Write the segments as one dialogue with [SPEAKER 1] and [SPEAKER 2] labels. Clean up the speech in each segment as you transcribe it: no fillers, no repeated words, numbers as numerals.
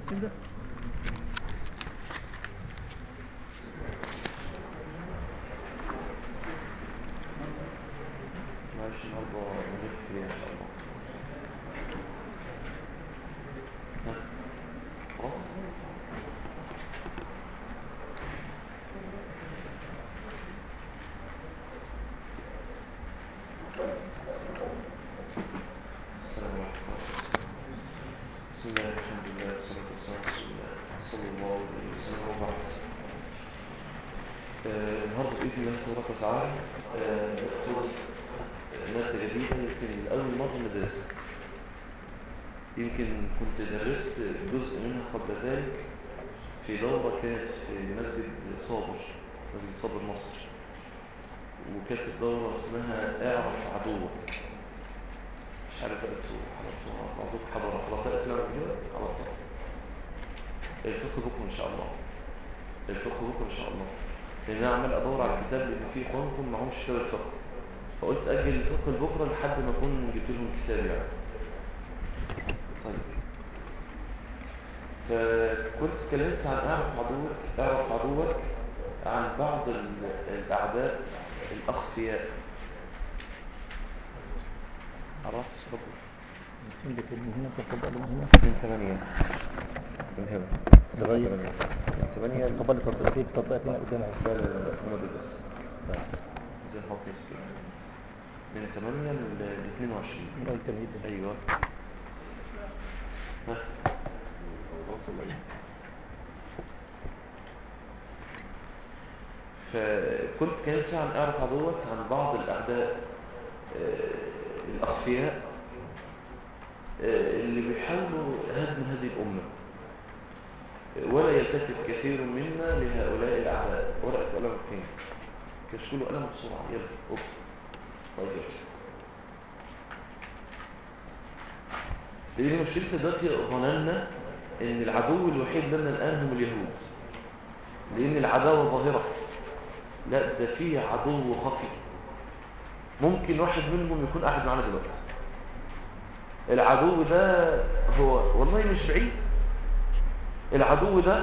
[SPEAKER 1] كده.
[SPEAKER 2] معلش النهارده نلف فيها ان شاء الله. خلاص. السلام عليكم. بسم الله الحمد لله والصلاة والسلام على رسول الله صلى الله عليه وسلم وبعد. النهارده بإذن الله تبارك وتعالى نأخذ مادة جديدة يمكن لأول مرة ندرسها. يمكن كنت درست جزء منها قبل ذلك في دورة كانت في مسجد صابر مصر، وكانت الدورة اسمها اعرف عدوك. مش عارف انتوا حضرتوها بعضكم حضرتها كده حضرتها. الفقه بكره ان شاء الله. الفقه بكره ان شاء الله. لان انا عمال ادور على الكتاب لان في اخوانكم معهمش كتاب الفقه، فقلت اجل الفقه لبكره لحد ما اكون جبت لهم الكتاب يعني. طيب، فكنت اتكلمت عن اعرف عدوك عن بعض الاعداء الاخفياء. عرفت صدق
[SPEAKER 1] عندك من هنا تفضل من هنا
[SPEAKER 2] من 8 من هنا
[SPEAKER 1] تغير
[SPEAKER 2] من 8
[SPEAKER 1] تفضل التطبيق هنا قدامها.
[SPEAKER 2] لا هم دول بس. زي الحق السلام من 8 ل 22.
[SPEAKER 1] من التمهيد ده.
[SPEAKER 2] ايوه. ها فكنت كانت عن اعرف عدوك عن بعض الاعداء الاخفياء اللي بيحاولوا هدم هذه الامه، ولا يلتفت كثير منا لهؤلاء الاعداء. ورقه قلم فين؟ كشفوا قلم بسرعه يلا. اوبس. طيب لأن مشكلة دلوقتي ظننا إن العدو الوحيد لنا الآن هم اليهود، لأن العداوة ظاهرة. لا، ده فيه عدو خفي ممكن واحد منهم يكون قاعد معنا دلوقتي. العدو ده هو والله مش بعيد. العدو ده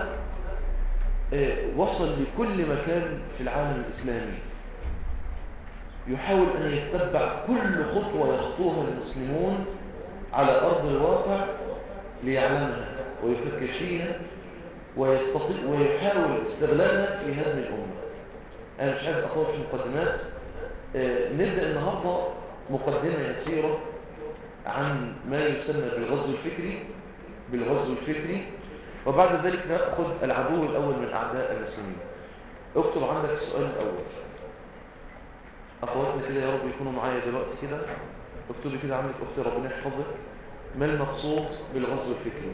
[SPEAKER 2] وصل لكل مكان في العالم الإسلامي، يحاول أن يتبع كل خطوة يخطوها المسلمون على أرض الواقع ليعلمها ويفكر فيها ويحاول استغلالها في هذه الأمة. أنا مش عايز أخوض في المقدمات. نبدأ النهاردة مقدمة يسيرة عن ما يسمى بالغزو الفكري، وبعد ذلك نأخذ العدو الأول من أعداء المسلمين. اكتب عندك السؤال الأول. أخواتنا كده يا رب يكونوا معايا دلوقتي كده. اكتبي كده عندك أختي ربنا يحفظك. ما المقصود بالغزو الفكري؟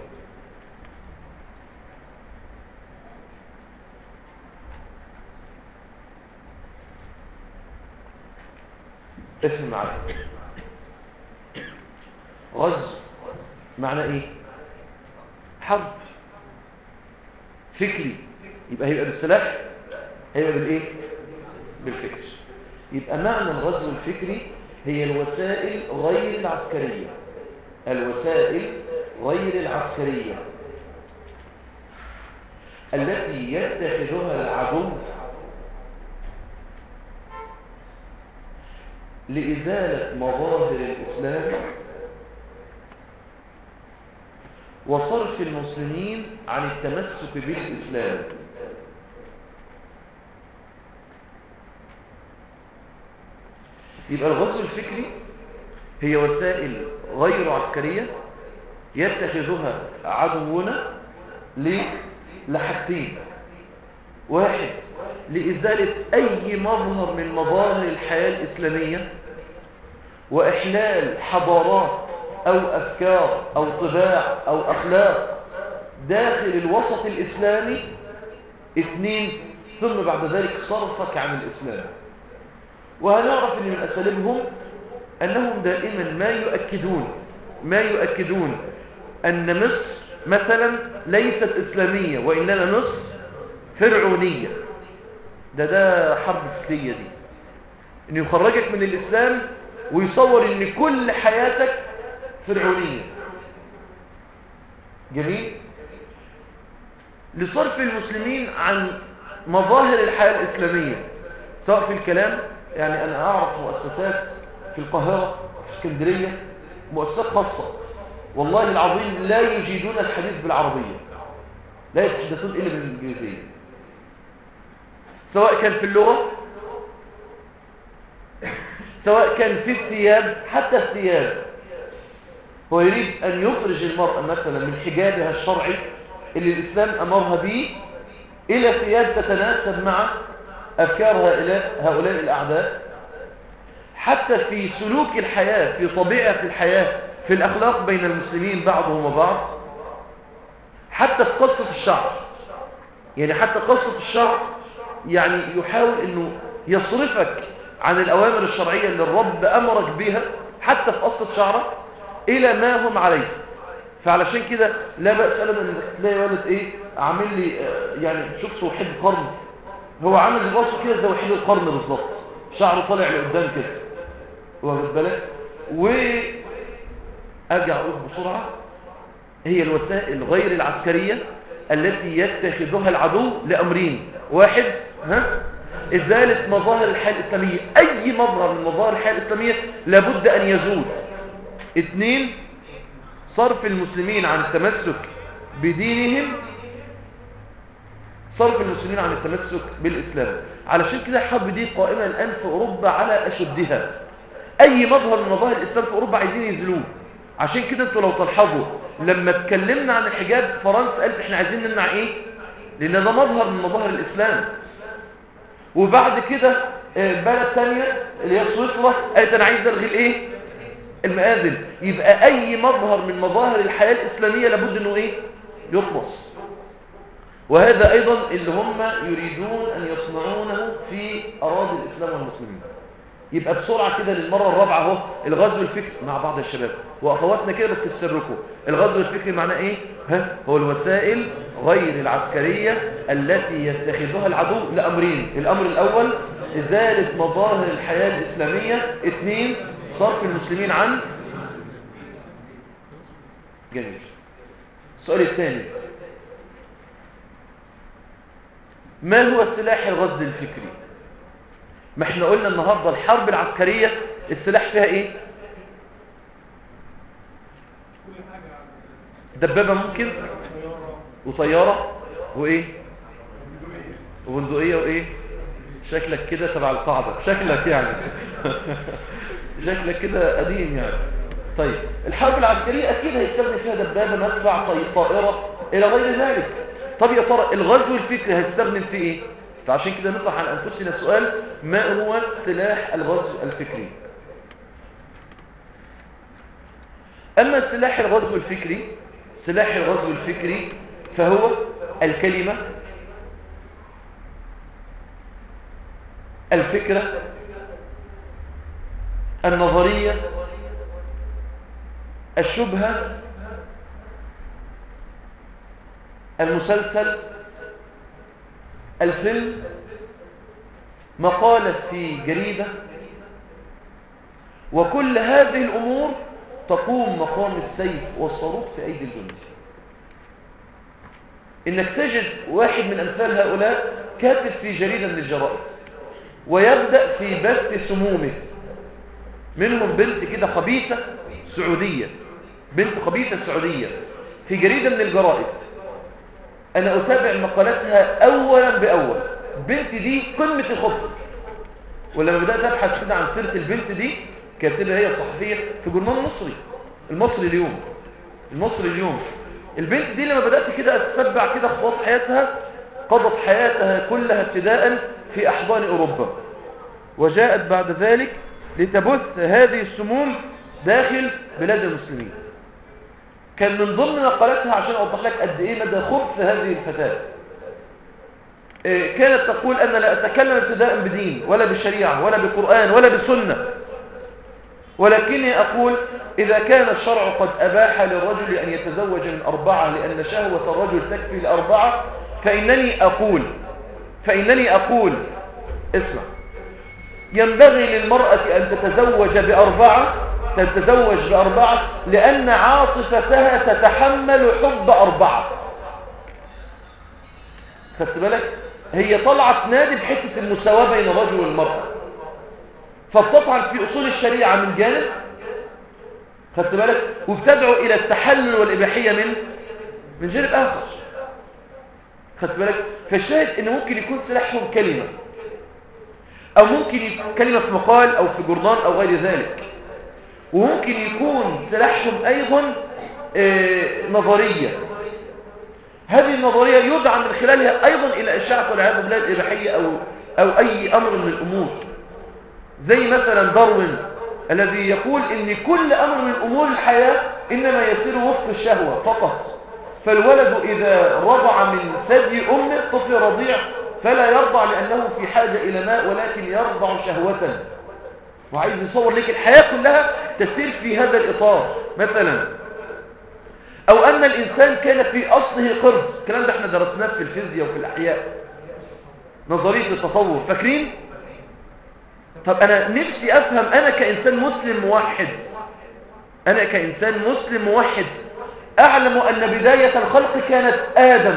[SPEAKER 2] افهم معايا. غزو معنى ايه؟ حرب. فكري يبقى هيبقى بالسلاح، هيبقى بالايه؟ بالفكر. يبقى معنى الغزو الفكري هي الوسائل غير العسكرية. الوسائل غير العسكرية التي يتخذها العدو لإزالة مظاهر الإسلام وصرف المسلمين عن التمسك بالإسلام. يبقى الغزو الفكري هي وسائل غير عسكرية يتخذها عدونا لحاجتين: واحد، لإزالة أي مظهر من مظاهر الحياة الإسلامية وإحلال حضارات أو أفكار أو طباع أو أخلاق داخل الوسط الإسلامي. اثنين، ثم بعد ذلك صرفك عن الإسلام. وهنعرف أن من أساليبهم أنهم دائما ما يؤكدون أن مصر مثلا ليست إسلامية وإنما مصر فرعونية. ده حرب فكرية دي، أن يخرجك من الإسلام ويصور أن كل حياتك فرعونية. جميل. لصرف المسلمين عن مظاهر الحياة الإسلامية، سواء في الكلام. يعني أنا أعرف مؤسسات في القاهرة، في اسكندرية، مؤسسات خاصة والله العظيم لا يجيدون الحديث بالعربية، لا يتحدثون إلا بالإنجليزية، سواء كان في اللغة، سواء كان في الثياب، حتى الثياب. هو يريد أن يخرج المرأة مثلا من حجابها الشرعي اللي الإسلام أمرها به إلى ثياب تتناسب مع أفكار هؤلاء الأعداء، حتى في سلوك الحياة، في طبيعة الحياة، في الأخلاق بين المسلمين بعضهم وبعض، حتى في قصة الشعر. يعني حتى قصة الشعر يعني يحاول أنه يصرفك عن الأوامر الشرعية اللي الرب أمرك بها حتى في قصة شعرك إلى ما هم عليه. فعلشان كده لا بأس أبدا أنك تلاقي ولد عامل لي يعني شخص وحيد قرن، هو عامل راسه كده زي وحيد القرن بالظبط، شعره طالع لقدام كده، واخد بالك. وأرجع أقول بسرعة، هي الوسائل غير العسكرية التي يتخذها العدو لأمرين: واحد، إزالة مظاهر الحياة الإسلامية، أي مظهر من مظاهر الحياة الإسلامية لابد أن يزول. اثنين، صرف المسلمين عن التمسك بدينهم، صرف المسلمين عن التمسك بالإسلام. علشان كده الحرب دي قائمة الآن في أوروبا على أشدها، أي مظهر من مظاهر الإسلام في أوروبا عايزين ينزلوه. عشان كده انتوا لو تلحظوا لما اتكلمنا عن الحجاب، فرنسا قالت احنا عايزين نمنع ايه؟ لأن ده مظهر من مظاهر الإسلام. وبعد كده بلد ثانية اللي هي سويسرا قالت انا عايز الغي المآذن. يبقى أي مظهر من مظاهر الحياة الإسلامية لابد انه يطمس. وهذا أيضا اللي هم يريدون أن يصنعونه في أراضي الإسلام والمسلمين. يبقى بسرعة كده للمرة الرابعة اهو الغزو الفكري مع بعض الشباب وأخواتنا كده، بس تسركوا الغزو الفكري معناه ايه؟ هو الوسائل غير العسكرية التي يتخذها العدو لأمرين: الأمر الأول إزالة مظاهر الحياة الإسلامية، اثنين، صرف المسلمين عن. جميل. السؤال الثاني: ما هو السلاح الغزو الفكري؟ ما احنا قلنا النهاردة الحرب العسكرية السلاح فيها ايه؟ دبابة ممكن، وطيارة، وايه؟ وبندقية، وايه؟ شكلك كده تبع القاعدة، شكلك يعني شكلك كده قديم يعني. طيب الحرب العسكرية اكيد هيستخدم فيها دبابة، مدفع، طائرة الى غير ذلك. طب يا ترى الغزو الفكري هيستخدم فيه ايه؟ فعشان كده نطرح عن أنفسنا سؤال: ما هو سلاح الغزو الفكري؟ أما سلاح الغزو الفكري، سلاح الغزو الفكري فهو الكلمة، الفكرة، النظرية، الشبهة، المسلسل، الفيلم، مقالة في جريدة. وكل هذه الأمور تقوم مقام السيف والصاروخ في أيدي الجندي. إنك تجد واحد من أمثال هؤلاء كاتب في جريدة من الجرائد ويبدأ في بث سمومه. منهم بنت كده خبيثة سعودية، بنت خبيثة سعودية في جريدة من الجرائد، أنا أتابع مقالاتها أولا بأول. بنت دي قمة الخبث. ولما بدأت أبحث كده عن سيرة البنت دي، كاتبة هي صحفية في جورنال مصري، المصري اليوم، المصري اليوم. البنت دي لما بدأت كده أتتبع كده خطوات حياتها، قضت حياتها كلها ابتداء في أحضان أوروبا، وجاءت بعد ذلك لتبث هذه السموم داخل بلاد المسلمين. كان من ضمن مقالاتها، عشان أوضح لك قد إيه مدى خبث هذه الفتاة، كانت تقول: أنا لا أتكلم ابتداء بدين ولا بشريعة ولا بقرآن ولا بسنة، ولكني أقول إذا كان الشرع قد أباح للرجل أن يتزوج من 4 لأن شهوة الرجل تكفي ل4، فإنني أقول اسمع، ينبغي للمرأة أن تتزوج ب4 لأن عاطفتها تتحمل حب 4. خدت بالك؟ هي طلعت نادي بحته المساواه بين الرجل والمراه، فبتطعن في اصول الشريعه من جانب، خدت بالك، وبتدعو الى التحلل والاباحيه من جانب اخر، خدت بالك. فالشاهد ان ممكن يكون سلاحهم كلمه، او ممكن يكون كلمه في مقال او في جورنال او غير ذلك، وممكن يكون سلاحهم ايضا نظريه. هذه النظريه يدعى من خلالها ايضا الى اشاعه والعياذ بالله الاباحيه او اي امر من الامور، زي مثلا داروين الذي يقول ان كل امر من امور الحياه انما يسير وفق الشهوه فقط، فالولد اذا رضع من ثدي امه طفل رضيع فلا يرضع لانه في حاجه الى ماء ولكن يرضع شهوه، وعايز يصور لك الحياه كلها تسير في هذا الاطار مثلا. او ان الانسان كان في اصله قرد، الكلام ده احنا درسناه في الفيزياء وفي الاحياء، نظريه التطور، فاكرين؟ طب انا نفسي افهم، انا كانسان مسلم موحد، انا كانسان مسلم موحد اعلم ان بدايه الخلق كانت ادم،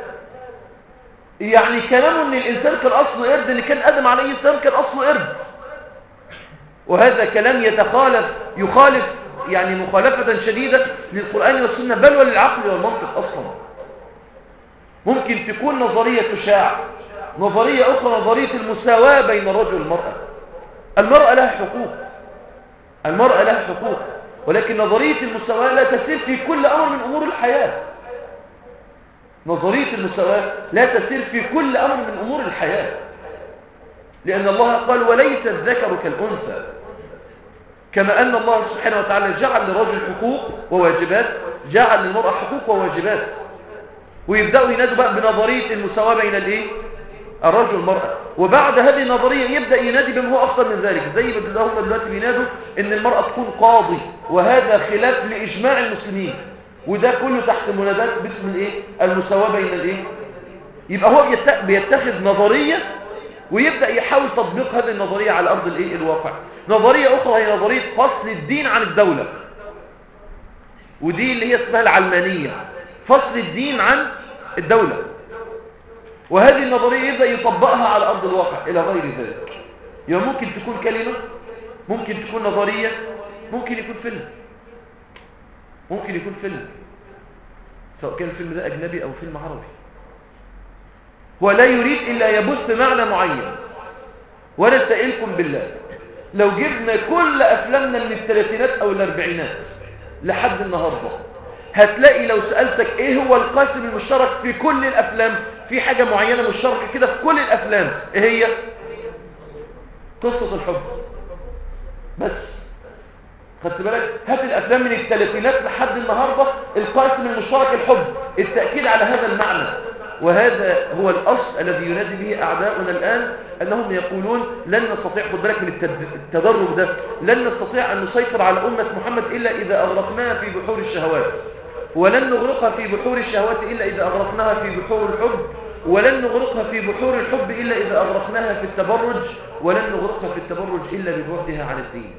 [SPEAKER 2] يعني كلامه ان الانسان كان اصله قرد، ان كان ادم عليه السلام كان اصله قرد، وهذا كلام يخالف يعني مخالفة شديدة للقرآن والسنة بل وللعقل والمنطق أصلا. ممكن تكون نظرية تشاع، نظرية أخرى نظرية المساواة بين الرجل والمرأة. المرأة لها حقوق، المرأة لها حقوق، ولكن نظرية المساواة لا تسير في كل أمر من أمور الحياة. نظرية المساواة لا تسير في كل أمر من أمور الحياة، لأن الله قال وليس الذكر كالأنثى، كما أن الله سبحانه وتعالى جعل للرجل حقوق وواجبات جعل للمرأة حقوق وواجبات. ويبدأوا ينادوا بقى بنظرية المساواة بين الرجل والمرأة، وبعد هذه النظرية يبدأ ينادي بما هو أكثر من ذلك، زي ما هم دلوقتي بينادوا إن المرأة تكون قاضي، وهذا خلاف لإجماع المسلمين، وده كله تحت منادات باسم المساواة بين يبقى هو بيتخذ نظرية ويبدأ يحاول تطبيق هذه النظرية على أرض الواقع. نظرية أخرى هي نظرية فصل الدين عن الدولة، ودي اللي هي اسمها العلمانية، فصل الدين عن الدولة، وهذه النظرية يبدأ يطبقها على أرض الواقع إلى غير ذلك. يعني ممكن تكون كلمة، ممكن تكون نظرية، ممكن يكون فيلم، ممكن يكون فيلم، سواء كان الفيلم ده أجنبي أو فيلم عربي، هو لا يريد إلا يبث معنى معين. وأنا سائلكم بالله، لو جبنا كل أفلامنا من الثلاثينات أو الأربعينات لحد النهاردة، هتلاقي لو سألتك إيه هو القاسم المشترك في كل الأفلام، في حاجة معينة مشتركة كده في كل الأفلام، إيه هي؟ قصة الحب بس. خدت بالك؟ هات الأفلام من الثلاثينات لحد النهاردة، القاسم المشترك الحب، التأكيد على هذا المعنى. وهذا هو الأصل الذي ينادي به أعداؤنا الآن، أنهم يقولون لن نستطيع، خد بالك من التدرج ده، لن نستطيع أن نسيطر على أمة محمد إلا إذا أغرقناها في بحور الشهوات، ولن نغرقها في بحور الشهوات إلا إذا أغرقناها في بحور الحب، ولن نغرقها في بحور الحب إلا إذا أغرقناها في التبرج، ولن نغرقها في التبرج إلا ببعدها عن الدين.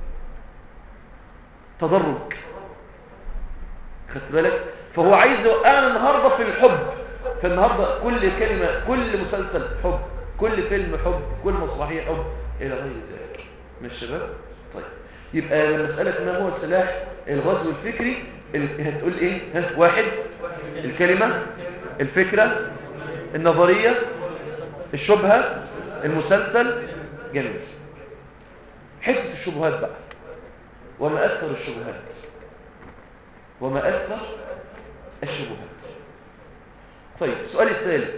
[SPEAKER 2] تدرج، خدت بالك؟ فهو عايز يوقعنا النهاردة في الحب، فالنهاردة كل كلمة، كل مسلسل حب، كل فيلم حب، كل مسرحية حب إلى غير ذلك من الشباب. طيب، يبقى مسألة ما هو السلاح الغزو الفكري، هتقول إيه؟ واحد، الكلمة، الفكرة، النظرية، الشبهة، المسلسل. جميل. حتة الشبهات بقى، وما أكثر الشبهات، وما أكثر الشبهات. طيب، السؤال الثالث،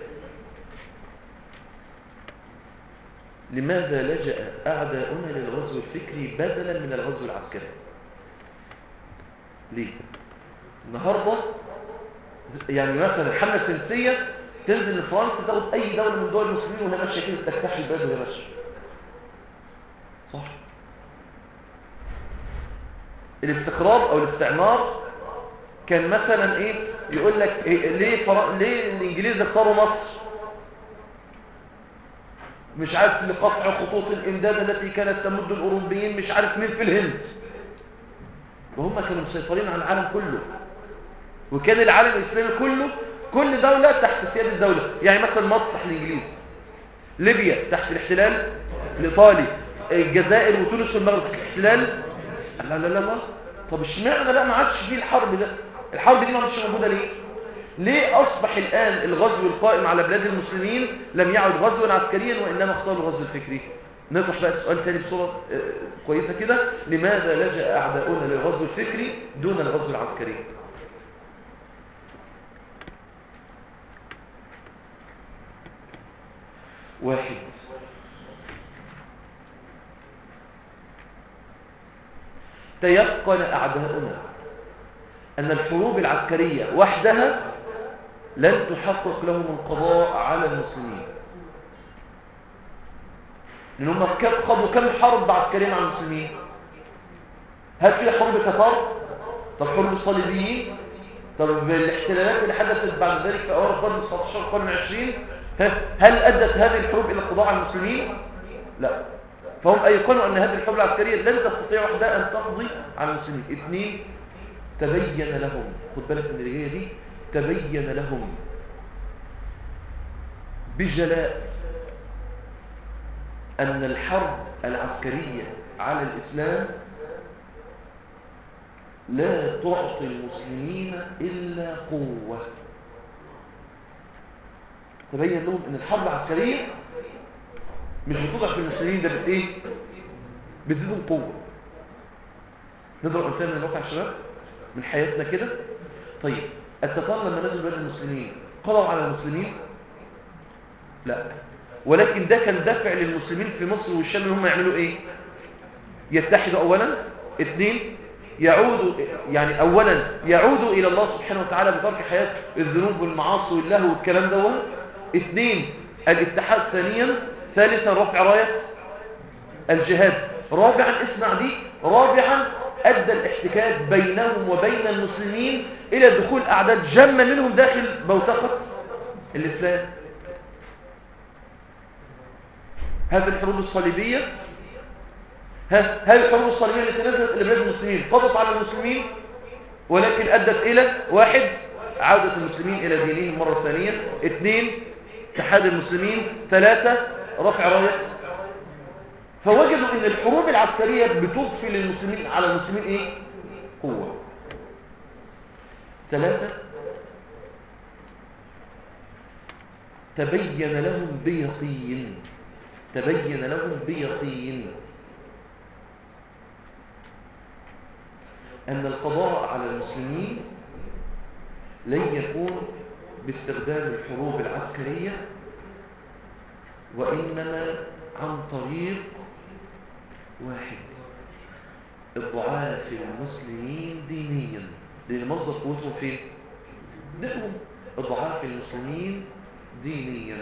[SPEAKER 2] لماذا لجأ أعداؤنا للغزو الفكري بدلا من الغزو العسكري؟ ليه؟ النهاردة يعني مثلا الحملة الفرنسية تنزل لفرنسا تاخد أي دولة من دول المسلمين وهي ماشية كده تكتشف البلد وهي ماشية، صح؟ الاستخراج أو الاستعمار كان مثلا إيه؟ يقول لك ليه الإنجليز اختاروا مصر؟ مش عارف لقطع خطوط الإمداد التي كانت تمد الأوروبيين مش عارف مين في الهند، وهم كانوا مسيطرين على العالم كله، وكان العالم الإسلامي كل دولة تحت سيادة الدولة. يعني مثلا مصر تحت الإنجليز، ليبيا تحت الاحتلال الإيطالي، الجزائر وتونس والمغرب تحت الاحتلال. لا لا لا لا. طب اشمعنى بقى ما عادش فيه الحرب ده؟ الحرب دي ما عادش موجودة ليه؟ ليه أصبح الآن الغزو القائم على بلاد المسلمين لم يعد غزوا عسكريا وإنما اختاروا الغزو الفكري؟ نطرح بقى السؤال تاني بصورة كويسة كده. لماذا لجأ أعداؤنا للغزو الفكري دون الغزو العسكري؟ واحد، تيقن أعداؤنا أن الحروب العسكرية وحدها لن تحقق لهم القضاء على المسلمين، لأنهم خضوا كم حرب عسكرية مع المسلمين. هل في حرب تتار؟ طب حرب الصليبيين؟ طب الاحتلالات اللي حدثت بعد ذلك في أوائل القرن 19 القرن 20 هل أدت هذه الحروب إلى القضاء على المسلمين؟ لا. فهم أيقنوا أن هذه الحروب العسكرية لن تستطيع وحدها أن تقضي على المسلمين. اثنين، تبين لهم، خد بالك من اللي جايه دي، تبين لهم بجلاء أن الحرب العسكرية على الإسلام لا تعطي المسلمين إلا قوة. تبين لهم أن الحرب العسكرية مش بتضعف المسلمين، ده بإيه؟ بتزيدهم قوة. نضرب أمثال من الواقع يا شباب من حياتنا كده. طيب التتار لما نزلوا بلاد المسلمين قضوا على المسلمين؟ لا، ولكن ده كان دافع للمسلمين في مصر والشام ان هم يعملوا ايه؟ يتحدوا اولا. اثنين، يعودوا، يعني اولا يعودوا الى الله سبحانه وتعالى بترك حياة الذنوب والمعاصي واللهو والكلام ده. اثنين، الاتحاد. ثانيا، ثالثا، رفع راية الجهاد. رابعا، اسمع دي، رابعا ادى الاحتكاك بينهم وبين المسلمين الى دخول اعداد جمة منهم داخل بوتقة الاسلام. هذه الحروب الصليبية، هل الحروب الصليبية التي نزلت إلى بلاد المسلمين قضت على المسلمين؟ ولكن أدت إلى واحد، عودة المسلمين إلى دينهم مرة ثانية. اثنين، اتحاد المسلمين. ثلاثة، رفع راية. فوجدوا أن الحروب العسكرية بتضفي للمسلمين على المسلمين إيه؟ قوة. ثلاثة، تبين لهم بيقين، تبين لهم بيقين أن القضاء على المسلمين لن يكون باستخدام الحروب العسكرية، وإنما عن طريق واحد، إضعاف المسلمين دينيا. لأن مصدر قوتهم فين؟ دينهم. إضعاف المسلمين دينيا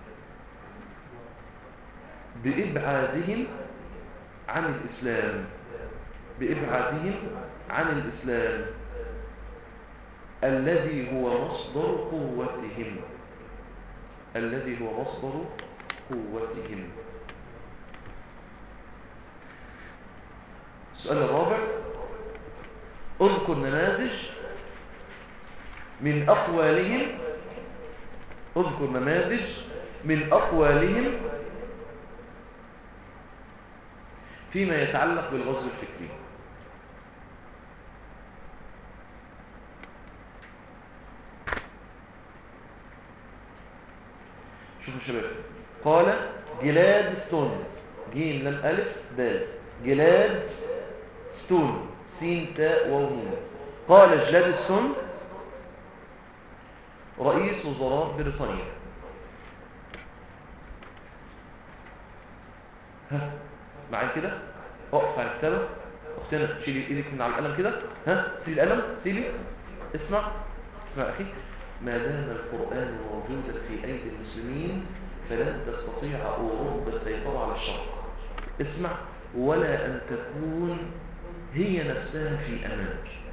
[SPEAKER 2] بإبعادهم عن الإسلام، بإبعادهم عن الإسلام الذي هو مصدر قوتهم، الذي هو مصدر قوتهم. السؤال الرابع، اذكر نماذج من أقوالهم، اذكر نماذج من أقوالهم فيما يتعلق بالغزو الفكري. شوفوا شباب، قال جلادستون، جيم لام ألف دال، جلادستون سين تاء واو نون. قال جلادستون رئيس وزراء بريطانيا. ها معايا كده؟ اقف على الكتابة. اختنا شيلي ايدك من على القلم كده. ها شيلي القلم، شيلي. اسمع اخي، ما دام القرآن موجودا في ايدي المسلمين فلن تستطيع اوروبا السيطرة على الشرق. اسمع، ولا ان تكون هي نفسها في امان.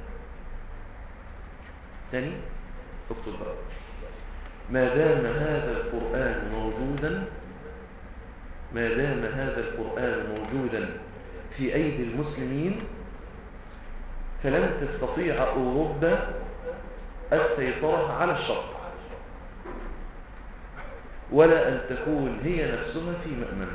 [SPEAKER 2] ثاني اكتب بقى، ما دام هذا القرآن موجودا، ما دام هذا القرآن موجودا في أيدي المسلمين فلن تستطيع أوروبا السيطرة على الشرق. ولا أن تكون هي نفسها في مأمن.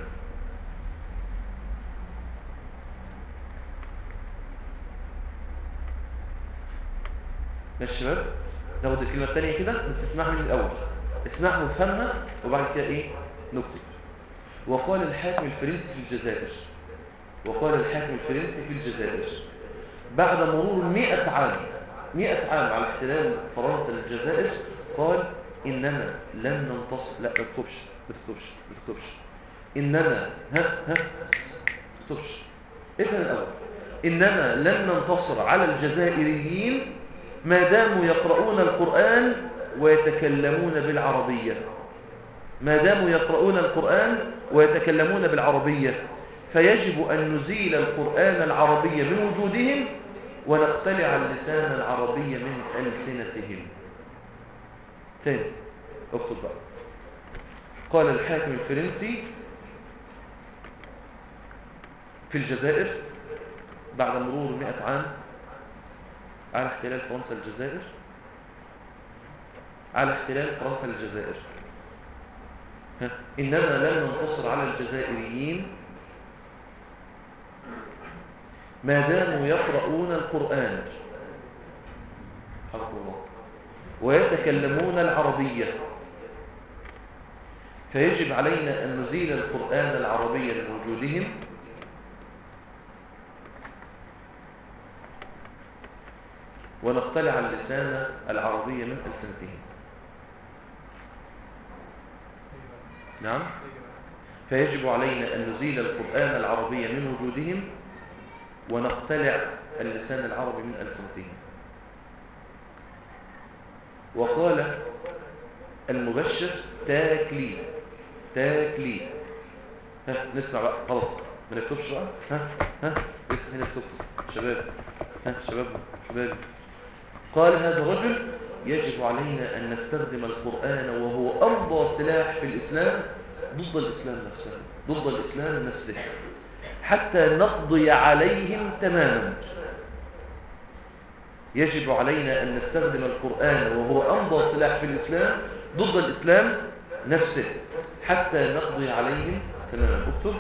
[SPEAKER 2] ماشي شباب؟ ناخد الكلمة الثانية كده، بس اسمعها من الأول، اسمعها وفهمها وبعد كده إيه نكتب. وقال الحاكم الفرنسي في الجزائر، وقال الحاكم الفرنسي في الجزائر بعد مرور 100 عام، 100 عام على احتلال فرنسا للجزائر، قال إننا لن ننتصر. لا ما تكتبش ما تكتبش ما تكتبش. إننا ما تكتبش. افهم الأول. إننا لن ننتصر على الجزائريين ما داموا يقرؤون القرآن ويتكلمون بالعربية، ما داموا يقرؤون القرآن ويتكلمون بالعربية، فيجب أن نزيل القرآن العربي من وجودهم ونقتلع اللسان العربي من ألسنتهم. ثاني اكتب بقى. قال الحاكم الفرنسي في الجزائر بعد مرور 100 عام على احتلال فرنسا الجزائر، على احتلال فرنسا الجزائر، إننا لن ننتصر على الجزائريين ما داموا يقرؤون القرآن حفظ الله ويتكلمون العربية، فيجب علينا أن نزيل القرآن العربي من وجودهم ونقتلع اللسان العربي من ألسنتهم. نعم، فيجب علينا أن نزيل القرآن العربي من وجودهم ونقتلع اللسان العربي من ألسنتهم. وقال المبشر تاكلي، تاكلي. نسمع بقى خلاص، ما نكتبش بقى. لسه هنا السكت شباب، شباب. قال هذا الرجل يجب علينا أن نستخدم القرآن وهو أرضى سلاح في الإسلام ضد الإسلام نفسه، ضد الإسلام نفسه، حتى نقضي عليهم تماما. يجب علينا أن نستخدم القرآن وهو أرضى سلاح في الإسلام ضد الإسلام نفسه، حتى نقضي عليهم تماما. اكتب.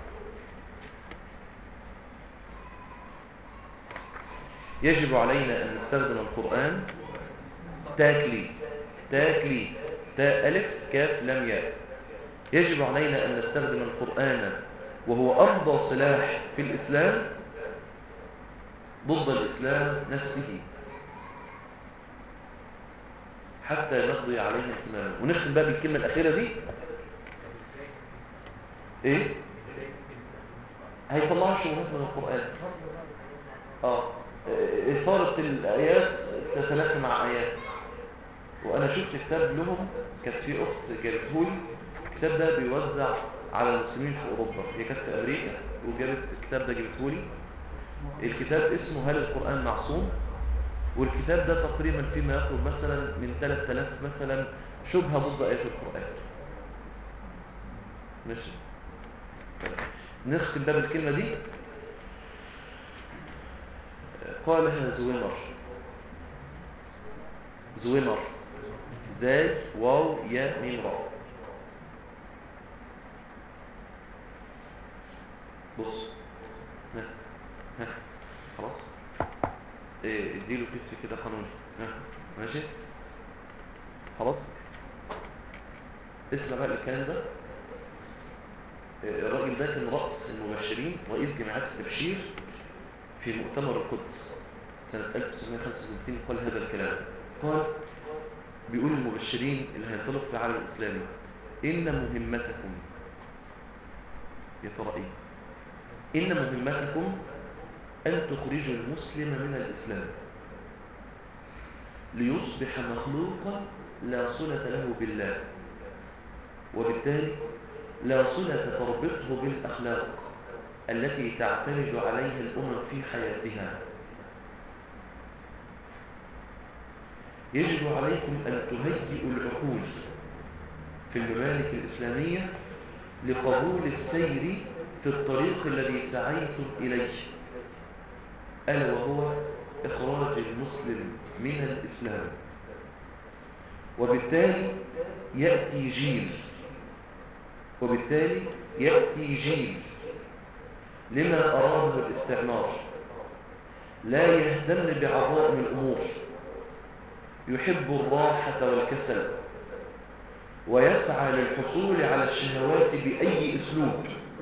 [SPEAKER 2] يجب علينا أن نستخدم القرآن تاكلي، تاكلي، تاء ألف كاف لام ياء. يجب علينا أن نستخدم القرآن وهو أرضى سلاح في الإسلام ضد الإسلام نفسه، حتى نقضي عليهم تماما. ونختم بقى بالكلمة الأخيرة دي. إيه؟ هيطلعوا شبهات من القرآن. إثارة الآيات تتلاقى مع آيات. وأنا شفت كتاب لهم، كانت في أخت جابتهولي، الكتاب ده بيوزع على المسلمين في أوروبا، هي كانت في أمريكا وجابت الكتاب ده جابتهولي. الكتاب اسمه هل القرآن معصوم؟ والكتاب ده تقريبا فيما يقرب مثلا من 3000 مثلا شبهة ضد آيات القرآن. ماشي، نختم باب الكلمة دي. قالها زويمر، زاي واو يا ميم راء. بص خلاص، اديله كتف كده قانوني. ماشي خلاص. اسمع بقى الكلام ده. الراجل ده كان رأس المبشرين، رئيس جماعات التبشير في مؤتمر القدس سنة 1965. قال هذا الكلام، قال بيقول المبشرين اللي هينطلق في العالم الإسلامي: إن مهمتكم، يا ترى إيه؟ إن مهمتكم أن تخرجوا المسلم من الإسلام ليصبح مخلوقا لا صلة له بالله، وبالتالي لا صلة تربطه بالأخلاق التي تعتمد عليها الأمم في حياتها. يجب عليكم أن تهيئوا العقول في الممالك الإسلامية لقبول السير في الطريق الذي سعيتم إليه، ألا وهو إخراج المسلم من الإسلام. وبالتالي يأتي جيل وبالتالي يأتي جيل لما أراده الاستعمار لا يهتم بعظائم الأمور، يحب الراحة والكسل، ويسعى للحصول على الشهوات بأي أسلوب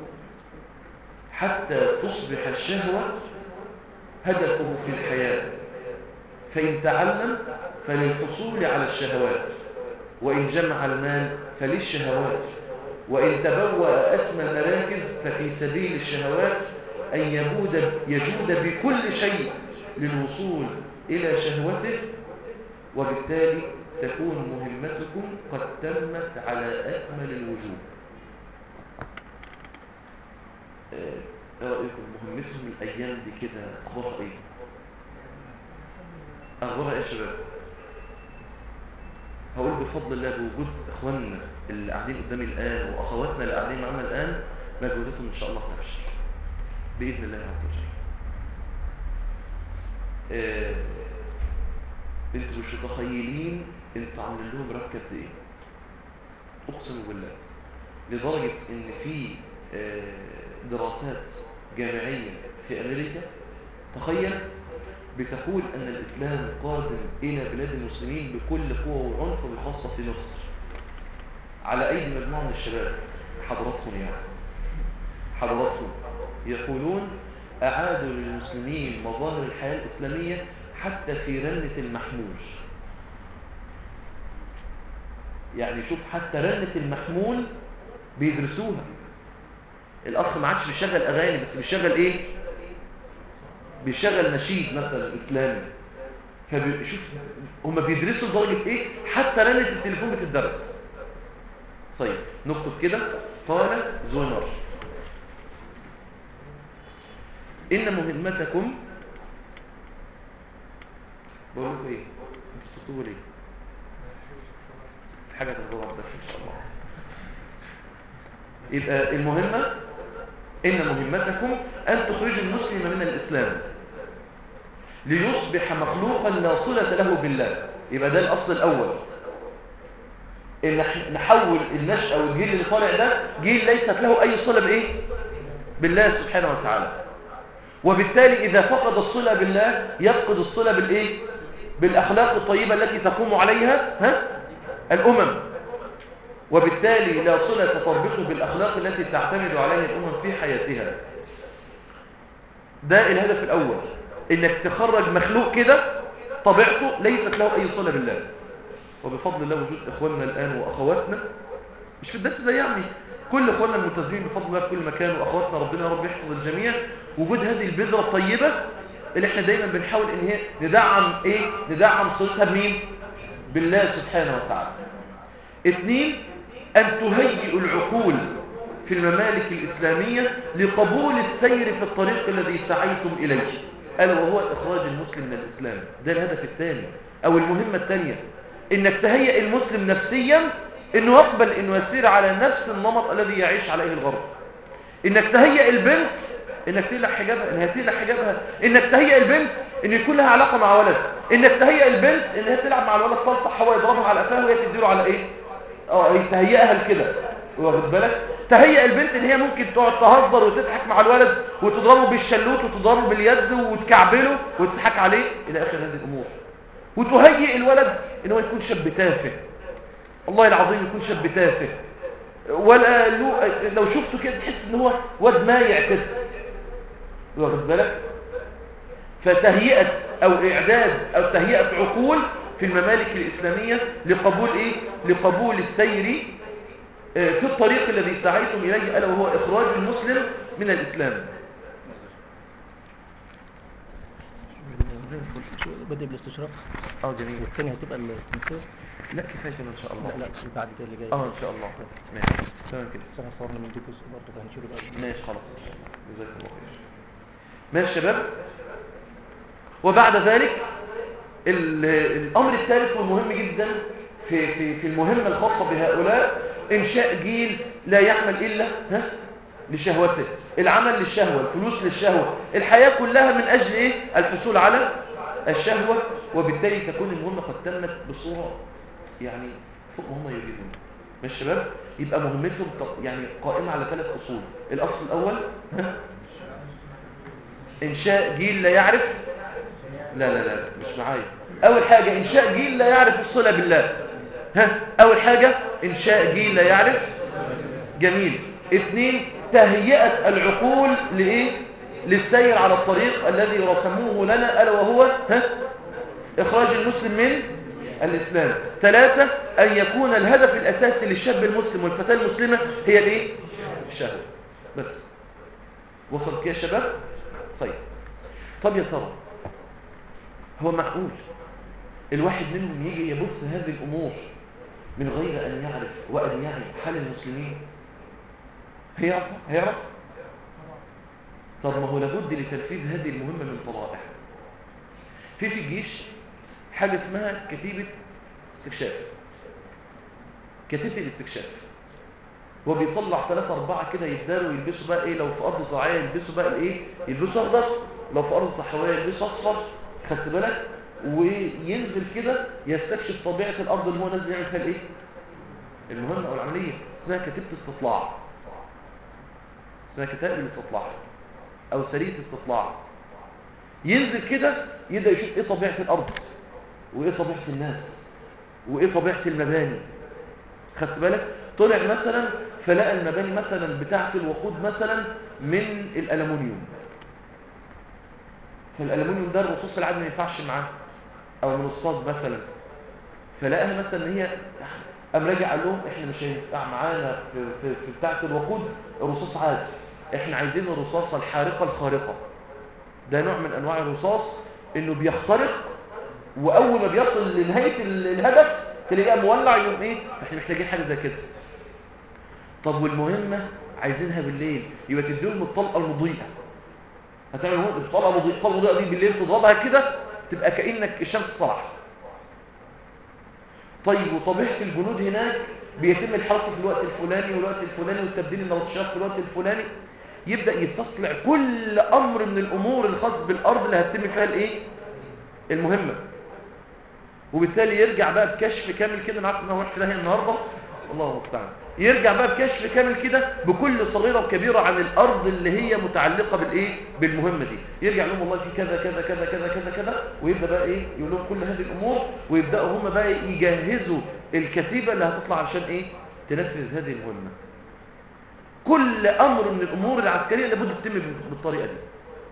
[SPEAKER 2] حتى تصبح الشهوة هدفه في الحياة. فإن تعلم فللحصول على الشهوات، وإن جمع المال فللشهوات، وإن تبوأ أسمى المراكز ففي سبيل الشهوات أن يجود بكل شيء للوصول إلى شهوته، وبالتالي تكون مهمتكم قد تمت على أكمل الوجوه. ايه رأيكم مهمتهم الأيام دي كده أخبارها إيه؟ أخبارها إيه يا شباب؟ هقول بفضل الله بوجود إخواننا اللي قاعدين قدامي الآن وأخواتنا اللي قاعدين معنا الآن مجهوداتهم إن شاء الله تفشل بإذن الله عز وجل. انتوا مش متخيلين انتوا عاملين لهم ركب ايه، اقسم بالله، لدرجه ان في دراسات جامعيه في امريكا تخيل بتقول ان الاسلام قادم الى بلاد المسلمين بكل قوه وعنف، وبخاصه في مصر على ايدي مجموعه من الشباب حضراتهم حضراتهم يقولون اعادوا للمسلمين مظاهر الحياه الاسلاميه حتى في رنة المحمول. يعني شوف حتى رنة المحمول بيدرسوها. الأخ ما عادش بيشغل أغاني، بس بيشغل إيه؟ بيشغل نشيد مثلا إسلامي. فشوف هم بيدرسوا لدرجة إيه؟ حتى رنة التليفون بتدرس. طيب نكتب كده قال زونر إن مهمتكم، بقول لكم ايه انتوا تكتبوا ليه حاجه تتضرب بس ان شاء الله. يبقى المهمه ان مهمتكم ان تخرجوا المسلم من الاسلام ليصبح مخلوقا لا صله له بالله. يبقى ده الاصل الاول، ان نحول النشأة والجيل اللي طالع ده جيل ليست له اي صله بايه؟ بالله سبحانه وتعالى. وبالتالي اذا فقد الصله بالله يفقد الصله بالايه؟ بالأخلاق الطيبة التي تقوم عليها الأمم، وبالتالي لا صلة تربطه بالأخلاق التي تعتمد عليها الأمم في حياتها. ده الهدف الأول، إنك تخرج مخلوق كده طبيعته ليست له أي صلة بالله. وبفضل الله وجود إخواننا الآن وأخواتنا مش في الدرس ده، يعني كل إخواننا الملتزمين بفضل الله في كل مكان، وأخواتنا ربنا يا رب يحفظ الجميع، وجود هذه البذرة الطيبة اللي احنا دايما بنحاول ان هي ندعم صلتها بمين؟ بالله سبحانه وتعالى. 2 ان تهيئ العقول في الممالك الاسلاميه لقبول السير في الطريق الذي سعيتم اليه، الا وهو اخراج المسلم من الاسلام. ده الهدف الثاني او المهمه الثانيه، انك تهيئ المسلم نفسيا انه يقبل انه يسير على نفس النمط الذي يعيش عليه الغرب، انك تهيئ البنت انك تقلع حجابها، انها تقلع حجابها، انك تهيئ البنت ان يكون لها علاقه مع ولد، انك تهيئ البنت ان هي تلعب مع الولد تنصح هو يضربها على قفاها وهي تديله على ايه؟ تهيئها لكده، واخد بالك؟ تهيئ البنت ان هي ممكن تقعد تهزر وتضحك مع الولد وتضربه بالشلوت وتضربه باليد وتكعبله وتضحك عليه الى اخر هذه الامور. وتهيئ الولد ان هو يكون شاب تافه، والله العظيم يكون شاب تافه، ولا لو شفته كده تحس ان هو واد مايع كده، واخد بالك؟ فتهيئة او اعداد او تهيئة عقول في الممالك الاسلامية لقبول ايه؟ لقبول السير في الطريق الذي سعيتم اليه، الا وهو اخراج المسلم من الاسلام.
[SPEAKER 1] بدأ بالاستشراق.
[SPEAKER 2] جميل.
[SPEAKER 1] والثانية هتبقى التمثيل.
[SPEAKER 2] لا كفايه كده ان شاء الله.
[SPEAKER 1] لا بعد كده اللي جاي.
[SPEAKER 2] ان شاء الله. ماشي تمام كده.
[SPEAKER 1] احنا صورنا من دي جزء برضه هنشوفه بقى.
[SPEAKER 2] ماشي خلاص، جزاك الله خير. ماشي شباب. وبعد ذلك الامر الثالث والمهم جدا في المهمه الخاصه بهؤلاء انشاء جيل لا يعمل الا لشهوته، العمل للشهوه، الفلوس للشهوه، الحياه كلها من اجل ايه؟ الحصول على الشهوه، وبالتالي تكون المهمه قد تمت بصوره يعني فوق ما هم يريدون. ماشي شباب؟ يبقى مهمتهم يعني قائمة على 3 أصول. الأصل الأول إنشاء جيل لا يعرف، لا مش معايا. أول حاجة إنشاء جيل لا يعرف الصلة بالله. أول حاجة إنشاء جيل لا يعرف. جميل. 2 تهيئة العقول لإيه؟ للسير على الطريق الذي رسموه لنا، ألا وهو إخراج المسلم من الإسلام. 3 أن يكون الهدف الأساسي للشاب المسلم والفتاة المسلمة هي الإيه؟ الشهوة بس. وصلت كده يا شباب؟ طب يا ترى هو معقول الواحد منهم يجي يبص هذه الأمور من غير أن يعرف وأن يعي حال المسلمين؟ هيعرف؟ طب ما هو لابد لتنفيذ هذه المهمة من طرائق. في الجيش حاجة اسمها كتيبة استكشاف. كتيبة الاستكشاف هو بيطلع 3 4 كده يبدأوا يلبسوا بقى ايه، لو في أرض زراعية يلبسوا بقى الايه، يلبسوا أخضر، لو في أرض صحراوية يلبسوا أصفر، خدت بالك؟ وينزل كده يستكشف طبيعة الأرض اللي هو نازل يعمل فيها الايه، المهمة أو العملية. اسمها كتيبة استطلاع، اسمها كتائب الاستطلاع أو سرية استطلاع. ينزل كده يبدأ يشوف ايه طبيعة الأرض، وايه طبيعة الناس، وايه طبيعة المباني. خدت بالك؟ طلع مثلا فلقى المباني مثلا بتاعة الوقود مثلا من الألمونيوم، فالألمونيوم ده الرصاص العادي ما ينفعش معاه، أو من الصاج مثلا، فلقاها مثلا ان هي قام راجع قال لهم احنا مش هينفع معانا في بتاعة الوقود الرصاص عادي، احنا عايزين الرصاصة الحارقة الخارقة. ده نوع من انواع الرصاص انه بيخترق، واول ما بيصل لنهاية الهدف تلاقيه مولع، يوم ايه، احنا محتاجين حاجة زي كده. طب والمهمة عايزينها بالليل، يبقى تديهم الطلقة المضيئة. هتعمل الطلقة المضيئة دي بالليل تضربها كده تبقى كأنك الشمس طلعت. طيب وطبيعة الجنود هناك بيتم الحركة في الوقت الفلاني والوقت الفلاني والتبديل النوتشات في الوقت الفلاني. يبدأ يستطلع كل أمر من الأمور الخاص بالأرض اللي هتتم فيها الإيه؟ المهمة. وبالتالي يرجع بقى بكشف كامل كده. انا عارف ان هو وحش ده النهارده، الله المستعان. يرجع بقى بكشف كامل كده بكل صغيره وكبيره عن الارض اللي هي متعلقه بالايه، بالمهمه دي. يرجع لهم والله في كذا كذا كذا كذا كذا كذا، ويبدا بقى ايه، يقول لهم كل هذه الامور، ويبداوا هم بقى يجهزوا الكتيبه اللي هتطلع عشان ايه، تنفذ هذه المهمه. كل امر من الامور العسكريه لابد تتم بالطريقه دي.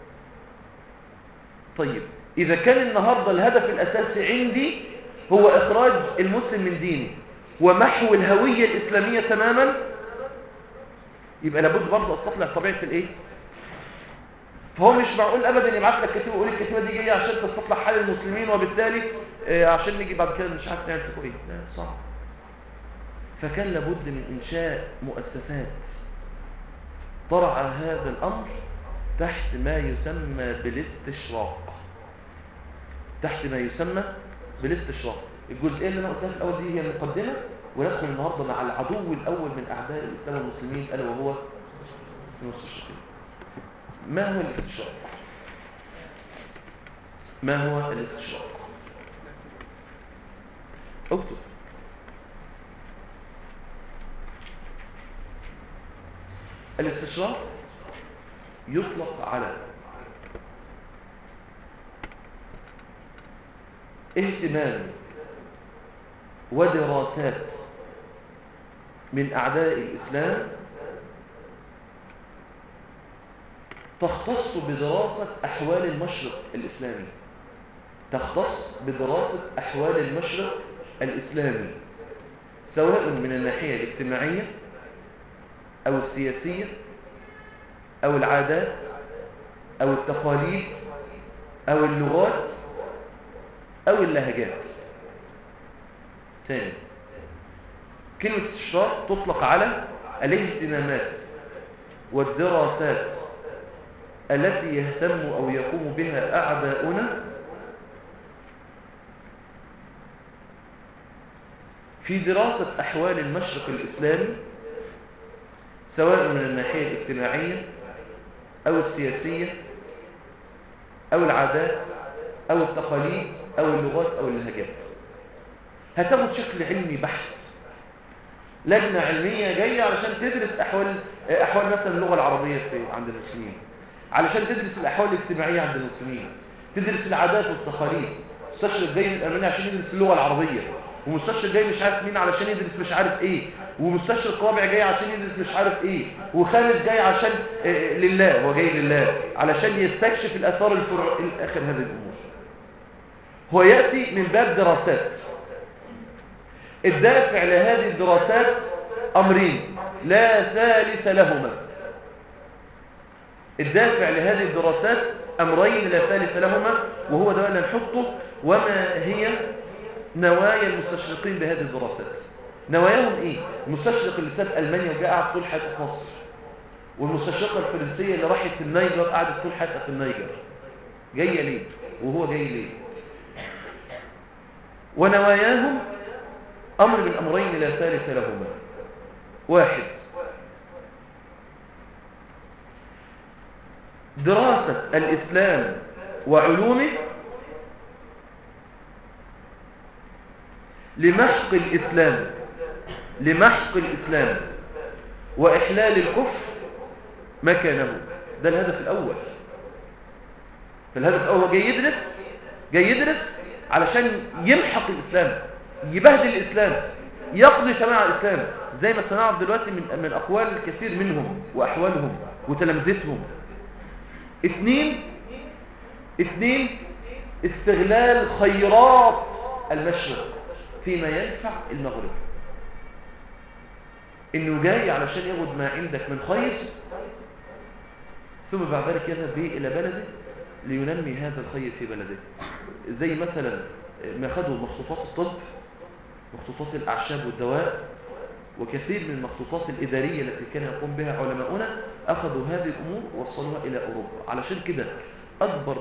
[SPEAKER 2] طيب اذا كان النهارده الهدف الاساسي عندي هو إخراج المسلم من دينه ومحو الهوية الإسلامية تماما، يبقى لابد برضه أستطلع طبيعة الإيه؟ فهو مش معقول أبدا يبعث لك كتيبة ويقول الكتيبة دي جاية عشان تستطلع حال المسلمين، وبالتالي عشان نيجي بعد كده مش عارف نعمل فيكم إيه. لا صعب. فكان لابد من إنشاء مؤسسات ترعى هذا الأمر تحت ما يسمى بالاستشراق. تحت ما يسمى بالاستشراق. الجزئيه اللي انا قلتها في الاول دي هي المقدمه، وندخل النهارده مع العدو الاول من اعداء الاسلام والمسلمين، الا وهو المستشرقين. ما هو الاستشراق؟ ما هو الاستشراق؟ اكتب. الاستشراق يطلق على اهتمام ودراسات من أعداء الإسلام تختص بدراسة أحوال المشرق الإسلامي. تختص بدراسة أحوال المشرق الإسلامي، سواء من الناحية الاجتماعية أو السياسية أو العادات أو التقاليد أو اللغات أو اللهجات. ثاني، كلمة استشراق تطلق على الاهتمامات والدراسات التي يهتم أو يقوم بها أعداؤنا في دراسة أحوال المشرق الإسلامي، سواء من الناحية الاجتماعية أو السياسية أو العادات أو التقاليد أو اللغات أو اللهجات. هتاخد شكل علمي بحت لجنة علمية جاية علشان تدرس أحوال مثلا اللغة العربية عند المسلمين، علشان تدرس الأحوال الاجتماعية عند المسلمين، تدرس العادات والتقاليد. مستشرق جاي من الألمانيا عشان يدرس اللغة العربية، ومستشرق جاي مش عارف مين علشان يدرس مش عارف ايه، ومستشرق رابع جاي عشان يدرس مش عارف ايه، وخامس جاي عشان لله، هو جاي لله علشان يستكشف الآثار آخر هذه الأمور. هو يأتي من باب دراسات. الدافع لهذه الدراسات أمرين لا ثالث لهما. الدافع لهذه الدراسات أمرين لا ثالث لهما، وهو ده اللي نحطه. وما هي نوايا المستشرقين بهذه الدراسات؟ نواياهم ايه؟ المستشرق اللي ساب ألمانيا وجاء قعد طول حياته في مصر، والمستشرقة الفرنسية اللي راحت في النيجر قعدت طول حياتها في النيجر، جاية ليه؟ وهو جاي ليه؟ ونواياهم أمر من أمرين لا ثالث لهما. واحد، دراسة الإسلام وعلومه لمحق الإسلام وإحلال الكفر مكانه. ده الهدف الأول. فالهدف الأول جاي يدرس علشان يمحق الإسلام، يبهدل الإسلام، يقضي سماع الإسلام، زي ما سنعرف دلوقتي من أقوال الكثير منهم وأحوالهم وتلامذتهم. اثنين، استغلال خيرات المشرق فيما ينفع المغرب. انه جاي علشان ياخد ما عندك من خير، ثم بعد ذلك يذهب به الى بلده لينمي هذا الخير في بلده. زي مثلا ما خدوا مخطوطات الطب، مخطوطات الاعشاب والدواء، وكثير من المخطوطات الاداريه التي كان يقوم بها علماؤنا، اخذوا هذه الامور ووصلوها الى اوروبا. علشان كده اكبر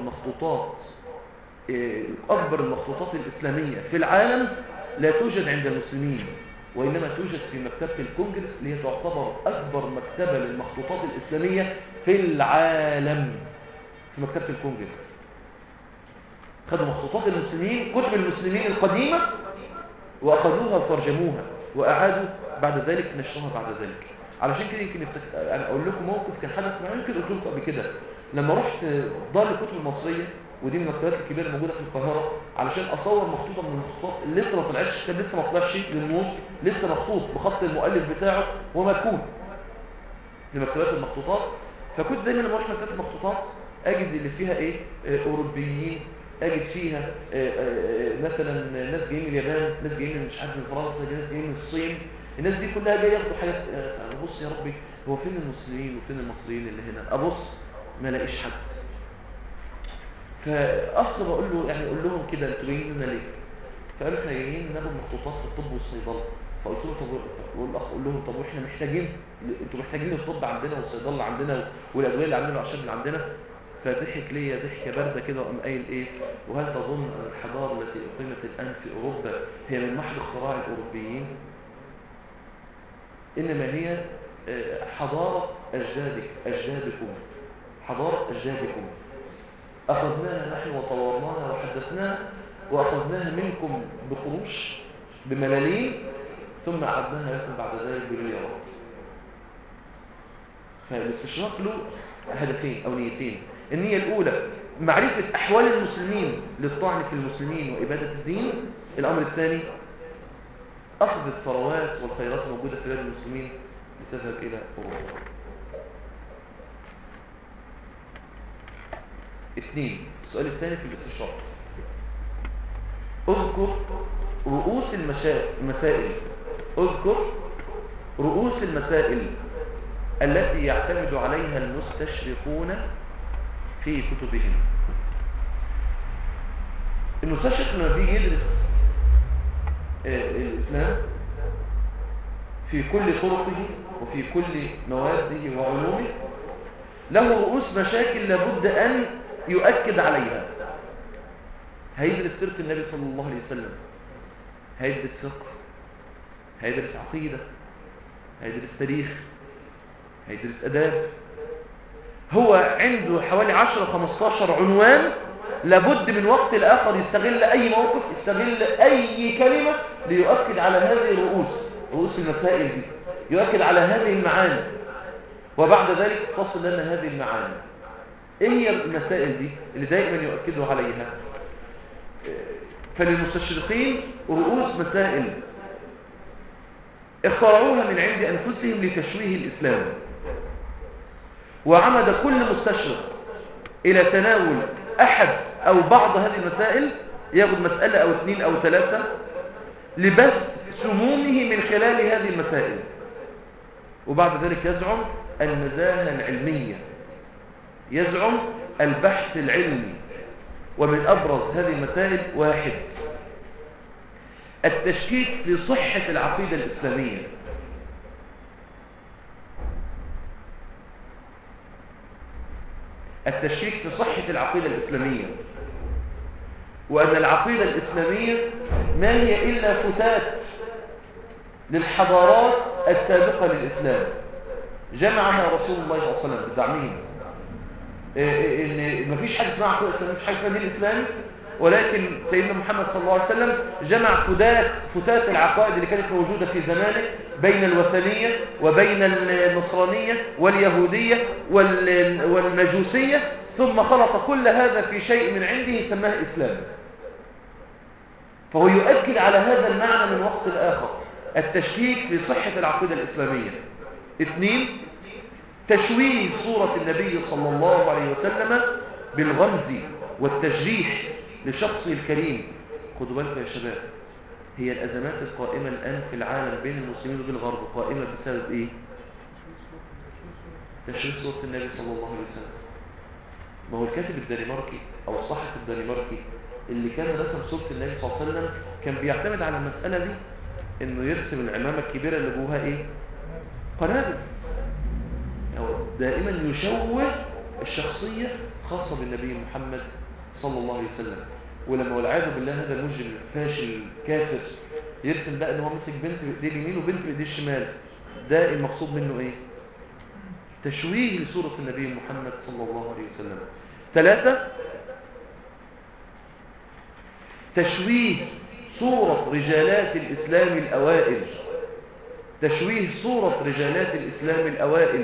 [SPEAKER 2] المخطوطات الاسلاميه في العالم لا توجد عند المسلمين، وإنما توجد في مكتبة الكونجرس، اللي هي تعتبر أكبر مكتبة للمخطوطات الإسلامية في العالم. في مكتبة الكونجرس خدوا مخطوطات المسلمين، كتب المسلمين القديمة، وأخذوها وترجموها وأعادوا بعد ذلك نشرها بعد ذلك. علشان كده يمكن أنا أقول لكم موقف كان حدث معي، يمكن قلت لكم قبل كده، لما رحت دار الكتب المصرية، ودي من المكتبات الكبيرة الموجودة في القاهرة، علشان أصور مخطوطة من المخطوطات اللي لسه ما طلعتش، كان لسه ما طلعش للنور، لسه مخطوط بخط المؤلف بتاعه ومكتوب لمكتبات المخطوطات. فكنت دايما لما اروح مكتبات المخطوطات أجد اللي فيها إيه؟ أوروبيين، أجد فيها مثلا ناس جايين من اليابان، ناس جايين من مش عارف من فرنسا، ناس جايين من الصين. الناس دي كلها جايه ياخدوا حاجات. ابص يا ربي، هو فين المسلمين وفين المصريين اللي هنا؟ ابص ما لاقيش حد. فاصل بقول له يعني اقول لهم كده انتوا جايين لنا ليه؟ فقالوا احنا جايين ناخد مخطوطات في الطب والصيدله. فقلت له طب اقول لهم طب واحنا محتاجين، انتوا محتاجين الطب عندنا والصيدله عندنا والادويه اللي عندنا والأعشاب اللي عندنا. فضحك ليا ضحكه بارده كده وقام قايل ايه؟ وهل تظن ان الحضاره التي اقيمت الان في اوروبا هي من محض اختراع الاوروبيين؟ انما هي حضاره اجدادكم، حضاره اجدادكم اخذناها نحن وطورناها وحدثناها واخذناها منكم بقروش بملاليم، ثم اعدناها لكم بعد ذلك بمليارات. فالاستشراق له هدفين او نيتين. النية الاولى معرفة احوال المسلمين للطعن في المسلمين وابادة الدين. الامر الثاني اخذ الثروات والخيرات الموجودة في بلاد المسلمين لتذهب الى اوروبا. 2. السؤال الثاني في الاستشراق: اذكر رؤوس المسائل التي يعتمد عليها المستشرقون في كتبهم. المستشرق لما بيجي يدرس الإسلام في كل طرقه وفي كل مواده وعلومه له رؤوس مشاكل لابد أن يؤكد عليها. هيدرس سيرة النبي صلى الله عليه وسلم، هيدرس فقه، هيدرس عقيدة، هيدرس تاريخ، هيدرس أداب. هو عنده حوالي 10-15 عنوان لابد من وقت لآخر يستغل أي موقف، يستغل أي كلمة ليؤكد على هذه الرؤوس. رؤوس المسائل دي، يؤكد على هذه المعاني، وبعد ذلك تصل لنا هذه المعاني. ايه هي المسائل دي اللي دائما يؤكدوا عليها؟ فللمستشرقين رؤوس مسائل اخترعوها من عند أنفسهم لتشويه الإسلام، وعمد كل مستشرق إلى تناول أحد أو بعض هذه المسائل، يأخذ مسألة أو اثنين أو ثلاثة لبث سمومه من خلال هذه المسائل، وبعد ذلك يزعم النزاهة العلمية، يزعم البحث العلمي. ومن أبرز هذه المسائل واحد: التشكيك في صحة العقيدة الإسلامية. التشكيك في صحة العقيدة الإسلامية، وأن العقيدة الإسلامية ما هي إلا فتات للحضارات السابقة للإسلام جمعها رسول الله صلى الله عليه وسلم بزعمهم إن مفيش حاجة اسمها عقيدة إسلامية، مفيش حاجة اسمها دين إسلامي، ولكن سيدنا محمد صلى الله عليه وسلم جمع فتات العقائد اللي كانت موجودة في زمانه بين الوثنية وبين النصرانية واليهودية والمجوسية، ثم خلط كل هذا في شيء من عنده سماه إسلام. فهو يؤكد على هذا المعنى من وقت لآخر: التشكيك في صحة العقيدة الإسلامية. اثنين: تشويه صورة النبي صلى الله عليه وسلم بالغمز والتجريح لشخصه الكريم. خدوا بالكم يا شباب، هي الأزمات القائمة الآن في العالم بين المسلمين وبين الغرب قائمة بسبب إيه؟ تشويه صورة النبي صلى الله عليه وسلم. ما هو الكاتب الدنماركي أو الصحفي الدنماركي اللي كان رسم صورة النبي صلى الله عليه وسلم كان بيعتمد على المسألة دي، إنه يرسم العمامة الكبيرة اللي جواها إيه؟ قنابل. دائما يشوه الشخصية خاصة بالنبي محمد صلى الله عليه وسلم. ولما والعياذ بالله هذا المجرم الفاشل الكافر يرسم بقى ان هو مسك بنت بايديه اليمين وبنت بايديه الشمال، ده المقصود منه ايه؟ تشويه لصورة النبي محمد صلى الله عليه وسلم. ثلاثة: تشويه صورة رجالات الإسلام الأوائل. تشويه صورة رجالات الإسلام الأوائل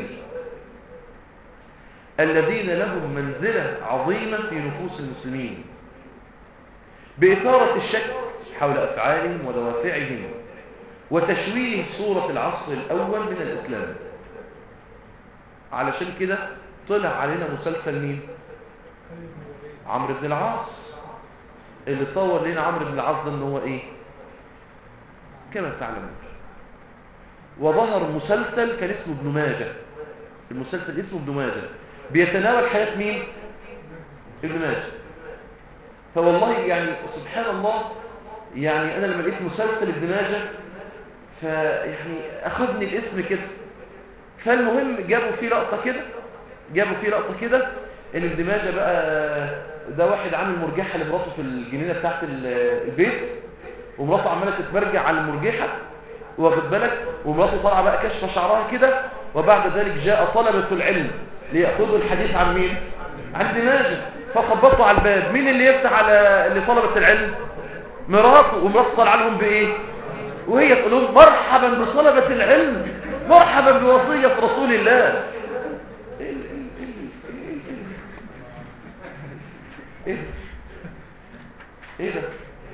[SPEAKER 2] الذين لهم منزلة عظيمة في نفوس المسلمين، بإثارة الشك حول أفعالهم ودوافعهم، وتشويه صورة العصر الأول من الإسلام. علشان كده طلع علينا مسلسل مين؟ عمرو بن العاص، اللي صور لنا عمرو بن العاص ده ان هو ايه؟ كما تعلمون. وظهر مسلسل كان اسمه ابن ماجه، المسلسل اسمه ابن ماجه، بيتناول حياة مين؟ ابن ماجه. فوالله يعني سبحان الله، يعني انا لما لقيت مسلسل ابن ماجه فيعني اخذني الاسم كده. فالمهم جابوا فيه لقطة كده ان ابن ماجه بقى ده واحد عامل مرجحة لمراته في الجنينة بتاعت البيت، ومراته عمالة تتمرجع على المرجحة، واخد بالك، ومراته طالعة بقى كشف شعرها كده. وبعد ذلك جاء طلبة العلم ليأخذوا الحديث عن مين؟ عن ابن ماجه. فخبطوا على الباب، مين اللي يفتح على اللي طلبة العلم؟ مراته. ومراته طالعة لهم بايه؟ وهي تقول لهم مرحبا بطلبة العلم، مرحبا بوصية رسول الله. ايه ده؟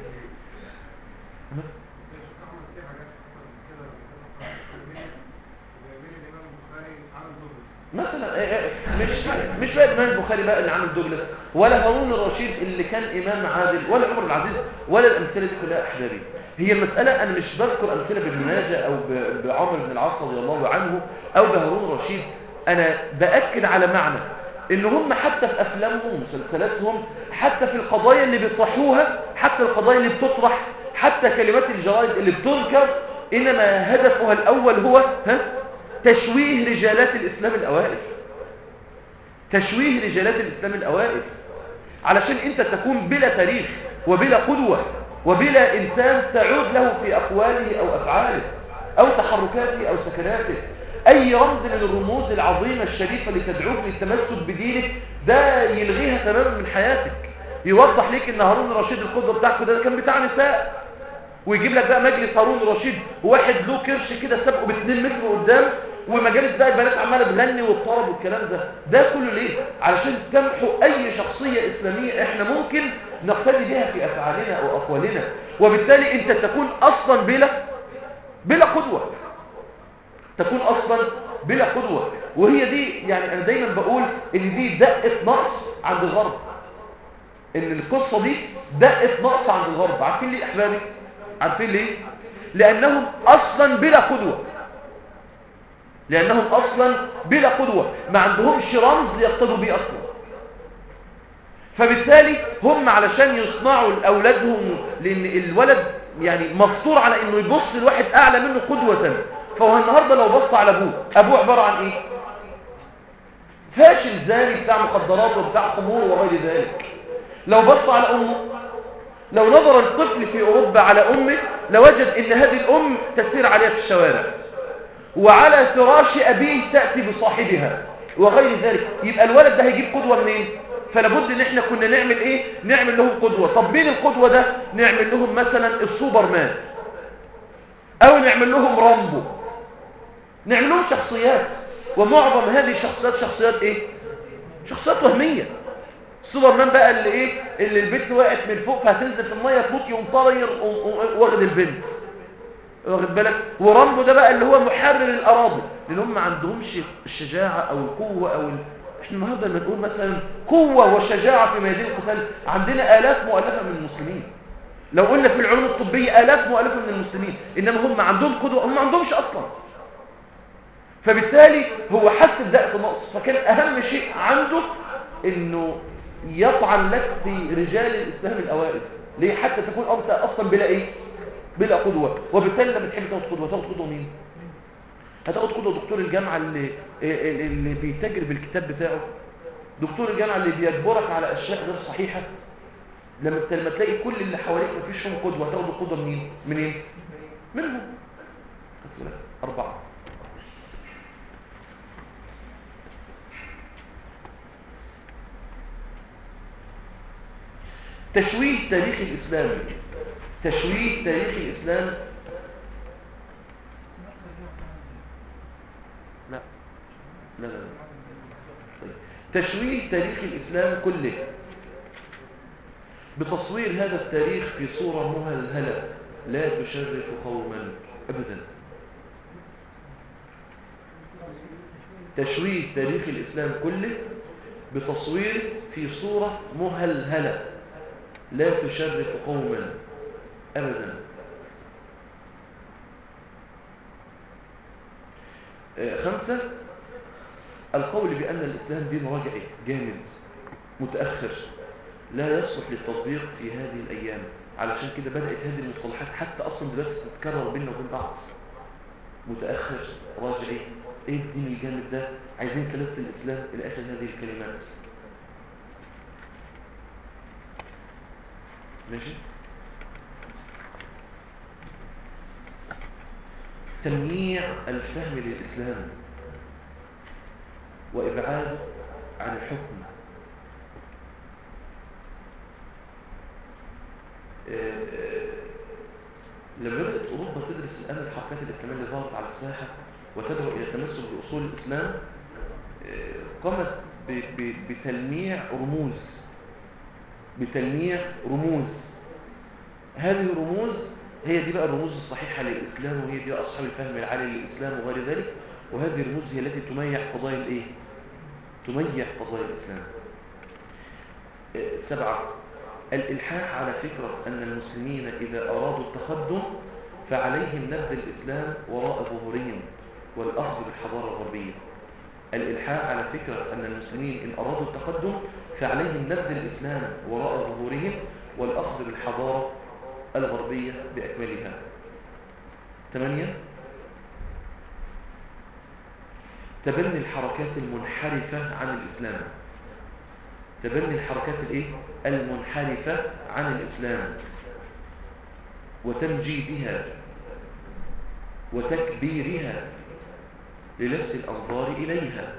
[SPEAKER 2] مثلا مش بقى الامام البخاري بقى اللي عامل دوجلاس، ولا هارون الرشيد اللي كان امام عادل، ولا عمر العزيز، ولا الامثله دي كلها احبابي. هي المساله انا مش بذكر امثله بابن ماجه او بعمر بن العاص رضي الله عنه او بهارون الرشيد، انا باكد على معنى ان هم حتى في افلامهم ومسلسلاتهم، حتى في القضايا اللي بيطرحوها، حتى القضايا اللي بتطرح، حتى كلمات الجرائد اللي بتنكر، انما هدفها الاول هو تشويه رجالات الإسلام الأوائل. تشويه رجالات الإسلام الأوائل علشان أنت تكون بلا تاريخ وبلا قدوة وبلا إنسان تعود له في أقواله أو أفعاله أو تحركاته أو سكناته. أي رمز من الرموز العظيمة الشريفة اللي تدعوك للتمسك بدينك ده يلغيها تماما من حياتك. يوضح لك أن هارون الرشيد القدوة بتاعك ده كان بتاع نساء، ويجيب لك بقى مجلس هارون الرشيد وواحد له كرش كده سابقه ب2 متر قدام، ومجالس بقى البنات عماله تغني والطرب والكلام ده كله ليه؟ علشان تمحو اي شخصيه اسلاميه احنا ممكن نقتدي بها في افعالنا او اقوالنا، وبالتالي انت تكون اصلا بلا قدوه، تكون اصلا بلا قدوه. وهي دي يعني انا دايما بقول ان دي دقه نقص عند الغرب، ان القصه دي دقه نقص عند الغرب. عارفين ليه احبابي؟ عارفين ليه؟ لانهم اصلا بلا قدوه، لانهم اصلا بلا قدوه، ما عندهمش رمز يقتدوا بيه اصلا. فبالتالي هم علشان يصنعوا لاولادهم، لان الولد يعني مفطور على انه يبص لواحد اعلى منه قدوه، فهو النهارده لو بص على ابوه عباره عن ايه؟ فاشل زاني بتاع مخدرات وبتاع خمور وغير ذلك. لو بص على امه، لو نظر الطفل في اوروبا على امه لوجد ان هذه الام تسير عليها في الشوارع، وعلى فراش ابيه تاتي بصاحبها وغير ذلك. يبقى الولد ده هيجيب قدوه منين؟ فلابد ان احنا كنا نعمل ايه؟ نعمل لهم قدوه. طب مين القدوه ده؟ نعمل لهم مثلا السوبرمان، او نعمل لهم رامبو، نعمل لهم شخصيات. ومعظم هذه الشخصيات شخصيات ايه؟ شخصيات وهميه. السوبرمان بقى اللي ايه؟ اللي البنت وقعت من فوق فهتنزل في الميه تموت يقوم طاير واخد البنت، واخد بالك؟ ورامبو ده بقى اللي هو محرر الاراضي، لان هم ما عندهمش الشجاعه او القوه احنا النهارده لما نقول مثلا قوه وشجاعه في ميادين القتال، عندنا الاف مؤلفه من المسلمين. لو قلنا في العلوم الطبيه الاف مؤلفه من المسلمين، انما هم عندهم قدوه، هم ما عندهمش اصلا. فبالتالي هو حس بدقه النقص، فكان اهم شيء عنده انه يطعن لك في رجال الاسلام الاوائل. ليه؟ حتى تكون انت اصلا بلا ايه؟ بلا قدوه. وبالتالي لما تحب تاخد قدوه، تاخد قدوه مين؟ هتاخد قدوه دكتور الجامعه اللي بيتاجر بالكتاب بتاعه، دكتور الجامعه اللي بيجبرك على اشياء غير صحيحه. لما تلاقي كل اللي حواليك مفيش فيهم قدوه، هتاخد القدوه منين؟ منهم. 4. تشويه تاريخ الإسلام. تشويه تاريخ الإسلام. لا لا لا. طيب. تشويه تاريخ الإسلام كله بتصوير هذا التاريخ في صورة مهلهلة لا تشرف قوما أبدا. تشويه تاريخ الإسلام كله بتصوير في صورة مهلهلة لا تشرف قوما أبدا. 5. القول بأن الإسلام دين رجعي جامد متأخر لا يصلح للتطبيق في هذه الأيام. علشان كده بدأت هذه المصطلحات حتى أصلا دلوقتي تتكرر بيننا وبين بعض. متأخر، راجعي، ايه الدين الجامد ده؟ عايزين كلمة الإسلام إلى آخر هذه الكلمات. ماشي؟ تمييع الفهم للإسلام وإبعاده عن الحكم. لما بدأت أوروبا تدرس الآن الحركات الإسلامية اللي ظهرت على الساحة وتدعو إلى التمسك بأصول الإسلام، قامت بتلميع رموز. هذه الرموز هي دي بقى الرموز الصحيحة للإسلام، وهي دي أصحاب الفهم العالي للإسلام وغير ذلك. وهذه الرموز هي التي تميع قضايا الإيه؟ تميع قضايا الإسلام. 7. الإلحاح على فكرة أن المسلمين إذا أرادوا التقدم فعليهم نبذ الإسلام وراء ظهورهم والأخذ بالحضارة الغربية. الإلحاح على فكرة أن المسلمين إن أرادوا التقدم فعليهم نبذ الإسلام وراء ظهورهم والأخذ بالحضارة الغربية بأكملها. 8. تبني الحركات المنحرفة عن الإسلام. تبني الحركات الايه؟ المنحرفة عن الإسلام وتمجيدها وتكبيرها للفت الأنظار إليها.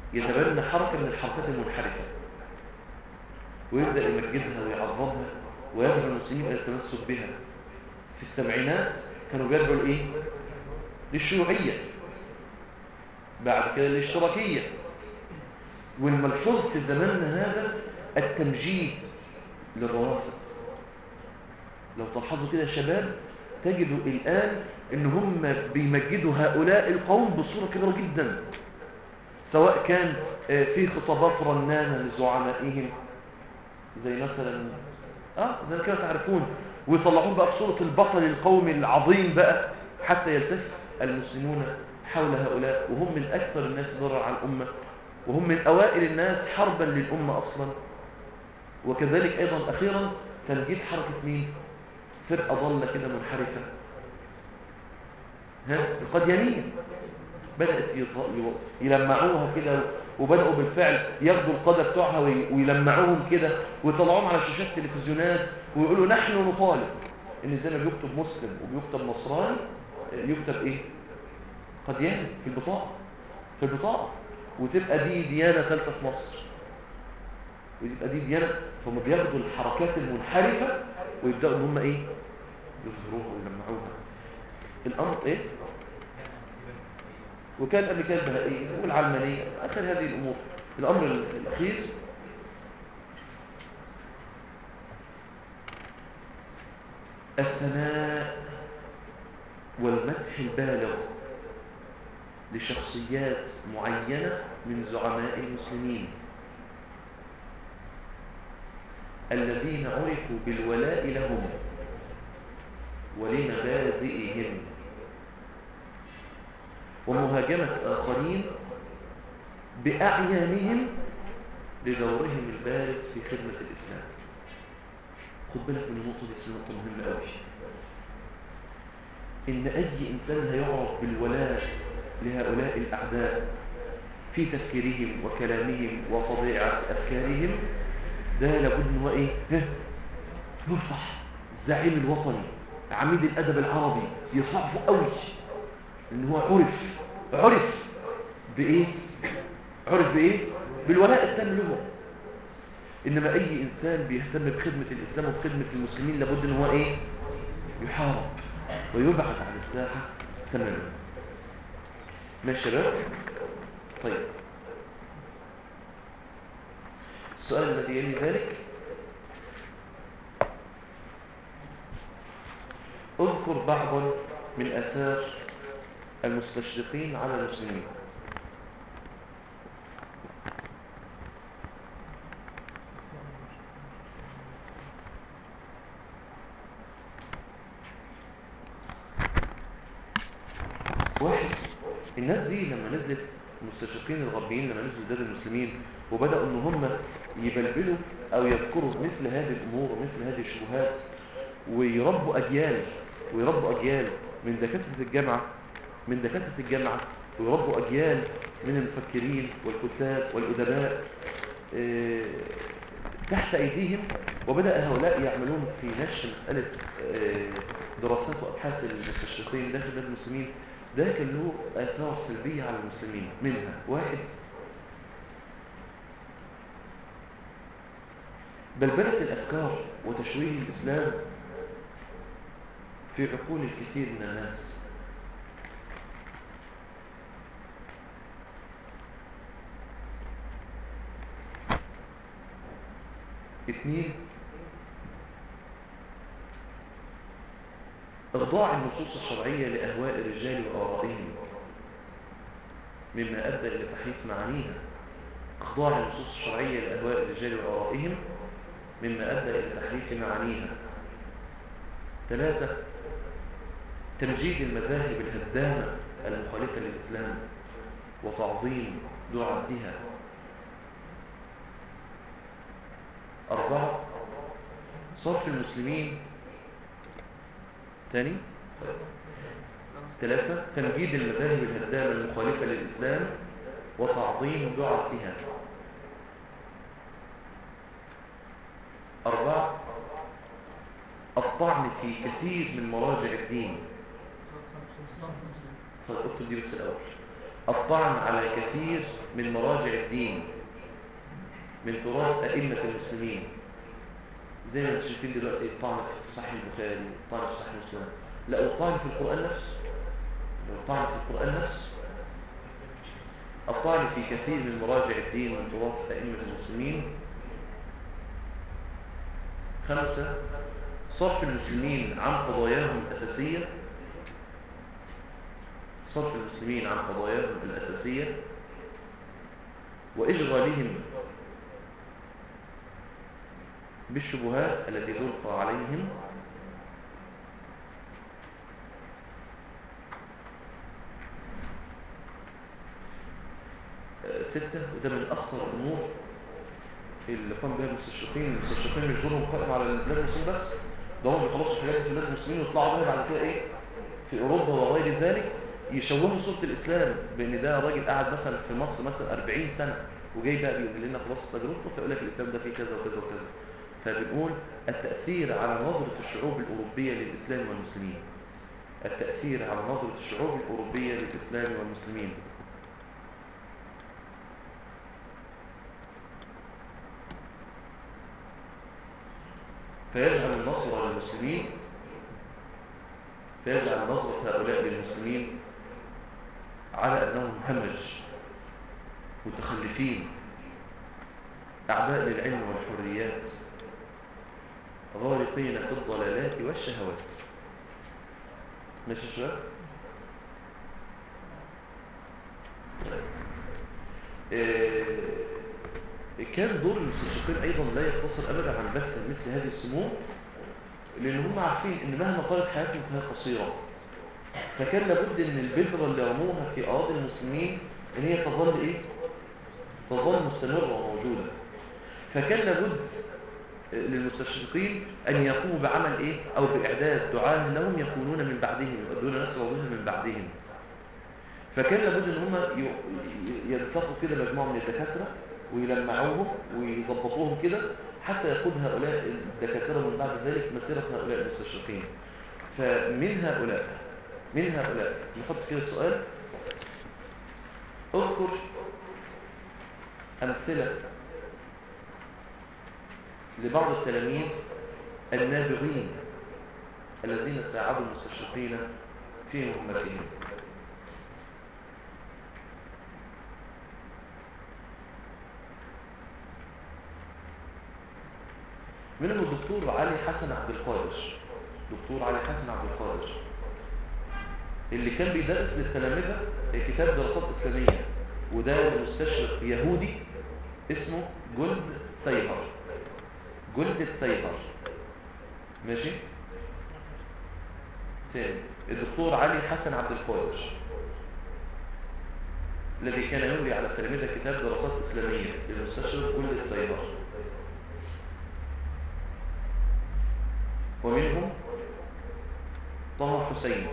[SPEAKER 2] يتبنى حركة من الحركات المنحرفة ويبدأ يمجدها ويعظمها ويدعو المسلمين إلى التمسك بها. في السبعينات كانوا بيدعوا لإيه؟ للشيوعية، بعد كده للاشتراكية. والملحوظ في زماننا هذا التمجيد للروافض. لو تلاحظوا كده يا شباب تجدوا الآن إن هم بيمجدوا هؤلاء القوم بصورة كبيرة جدا، سواء كان في خطابات رنانة لزعمائهم زي مثلا زي كده تعرفون، ويطلعون بقى بصورة البطل القومي العظيم بقى، حتى يلتف المسلمون حول هؤلاء، وهم من أكثر الناس ضرر على الأمة، وهم من أوائل الناس حربا للأمة أصلا. وكذلك أيضا أخيرا تنجيد حركة مين؟ فرقة ضالة كده منحرفة، القديانية، بدأت يلمعوها كده، وبدأوا بالفعل ياخدوا القادة بتوعها ويلمعوهم كده ويطلعوهم على شاشات تلفزيونات ويقولوا نحن نطالب ان زي ما بيكتب مسلم وبيكتب نصراني يكتب ايه؟ قدياني في البطاقة، في البطاقة، وتبقى دي ديانة ثالثة في مصر، ويبقى دي ديانة. فهم بياخدوا الحركات المنحرفة ويبدأوا ان هم ايه؟ يظهروها ويلمعوها. الامر ايه؟ وكان قبل كده البهائية والعلمانية آخر هذه الأمور. الأمر الأخير الثناء والمدح البالغ لشخصيات معينة من زعماء المسلمين الذين عرفوا بالولاء لهم ولمبادئهم، ومهاجمة آخرين بأعيانهم لدورهم البارز في خدمة الإسلام. خد بالك من النقطة دي، نقطة مهمة قوي. إن أي إنسان هيعرف بالولاء لهؤلاء الأعداء في تفكيرهم وكلامهم وطبيعة أفكارهم، ده لابد إن هو إيه؟ يفرح الزعيم الوطني عميد الأدب العربي، يصعبه قوي إن هو عرف بإيه؟ عرف بإيه؟ بالولاء التام له. إنما أي إنسان بيهتم بخدمة الإسلام وبخدمة المسلمين لابد إن هو إيه؟ يحارب ويبعد عن الساحة تماما. ماشي يا شباب؟ طيب، السؤال الذي يلي ذلك: اذكر بعضا من آثار المستشرقين على المسلمين. واحد، الناس دي لما نزلت، المستشرقين الغربيين لما نزلوا بلاد المسلمين وبدأوا ان هم يبلبلوا او يذكروا مثل هذه الامور ومثل هذه الشبهات، ويربوا اجيال من دكاترة الجامعة، ويربوا اجيال من المفكرين والكتاب والادباء تحت ايديهم. وبدأ هؤلاء يعملون في نشر مسألة دراسات وابحاث المستشرقين داخل بلاد المسلمين. ده كان له آثار سلبية على المسلمين. منها: واحد، بلبلة الأفكار وتشويه الإسلام في عقول الكثير من الناس. اثنين، إخضاع النصوص الشرعية لأهواء الرجال وآرائهم مما أدى إلى تحريف معانيها. إخضاع النصوص الشرعية لأهواء الرجال وآرائهم مما أدى إلى تحريف معانيها. ثلاثة، تمجيد المذاهب الهدامة المخالفة للإسلام وتعظيم دعاتها. أربعة، صرف المسلمين. ثاني، ثلاثة، تمجيد المذاهب الهدامة المخالفة للإسلام وتعظيم دعاتها. أربعة، الطعن في كثير من مراجع الدين. اكتب دي بس الأول. الطعن على كثير من مراجع الدين من تراث أئمة المسلمين. زي ما انتم شايفين دلوقتي الطعن في صحيح البخاري، الطعن في صحيح مسلم، لا والطعن في القرآن نفسه، لو الطعن في القرآن نفسه، الطعن في كثير من مراجع الدين وتراث أئمة المسلمين. 5 صرف المسلمين عن قضاياهم الأساسية، صرف المسلمين عن قضاياهم الأساسية وإشغالهم بالشبهات التي تلقى عليهم. 6 وده من أخطر الأمور اللي قام بها المستشرقين مش دورهم قائم على البلاد المسلمين بس، ده هم بيخلصوا حاجات في البلاد المسلمين ويطلعوا بها بعد كده إيه في أوروبا وغير ذلك، يشوهوا صورة الإسلام بأن ده راجل قاعد مثلا في مصر مثلا 40 سنة وجاي بقى بيقول لنا خلاص تجربته، فيقول لك الإسلام ده فيه كذا وكذا وكذا. فبنقول التأثير على نظرة الشعوب الأوروبية للإسلام والمسلمين، التأثير على نظرة الشعوب الأوروبية للإسلام والمسلمين. فيجعل النصر للمسلمين، فيجعل نظرة هؤلاء للمسلمين على أنهم همج متخلفين أعداء للعلم والحريات غارقين في الضلالات والشهوات. ماشي شباب؟ كان دور المستشرقين أيضا لا يقتصر أبدا عن بث مثل هذه السموم، لأن هم عارفين أن مهما طالت حياتهم فهي قصيرة، فكان لابد أن البذرة اللي رموها في أراضي المسلمين أن هي تظل إيه؟ تظل مستمرة وموجودة. فكان لابد للمستشرقين أن يقوموا بعمل إيه؟ أو بإعداد دعاة لهم يكونون من بعدهم، يؤدون نفس وظيفة من بعدهم. فكان لابد ان هم يلتقوا كده مجموعه من الدكاتره ويلمعوهم ويظبطوهم كده حتى يقود هؤلاء الدكاتره من بعد ذلك مسيره هؤلاء المستشرقين. من هؤلاء نحط كده السؤال: اذكر امثله لبعض التلاميذ النابغين الذين ساعدوا المستشرقين في مهمتهم. منهم الدكتور علي حسن عبد القادر، دكتور علي حسن عبد القادر اللي كان بيدرس للتلامذة كتاب دراسات إسلامية، وده مستشرق يهودي اسمه جولد سايهر، جولد سايهر. ماشي؟ تاني، الدكتور علي حسن عبد القادر الذي كان يملي على التلامذة كتاب دراسات إسلامية للمستشرق جولد سايهر. ومنهم طه حسين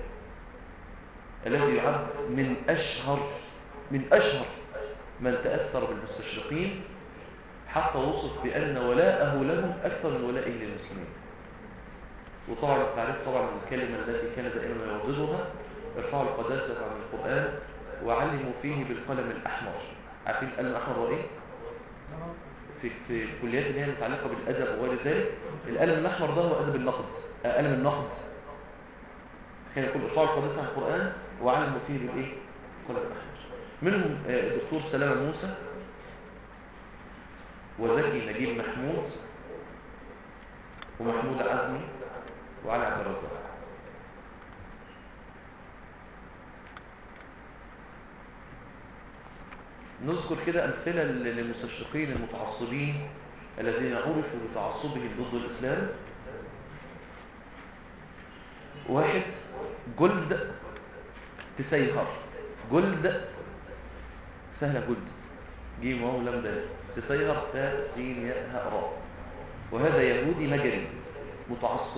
[SPEAKER 2] الذي يعد من أشهر من تأثر بالمستشرقين، حتى وصف بأن ولاءه لهم أكثر من ولائه للمسلمين. وطبعا التعريف طبعا الكلمة التي كان دائما يرددها: ارفعوا القداسة عن القرآن وعلموا فيه بالقلم الأحمر. عارفين القلم الأحمر هو إيه؟ في الكليات اللي هي متعلقة بالأدب وغير ذلك، القلم الأحمر ده هو أدب النقد، قلم النقد. كان يقول ارفعوا القداسة عن القرآن وعلموا فيه بالإيه؟ القلم الأحمر. منهم الدكتور سلامة موسى وزكي نجيب محمود ومحمود عزمي وعلي عبد الرزاق. نذكر كده أمثلة للمستشرقين المتعصبين الذين عرفوا بتعصبهم ضد الإسلام. 1 جولد سايهر، جولد سهلة، جولد جيم واو لام دال، سايهر تاء سين ياء هاء راء، وهذا يهودي مجري متعصب.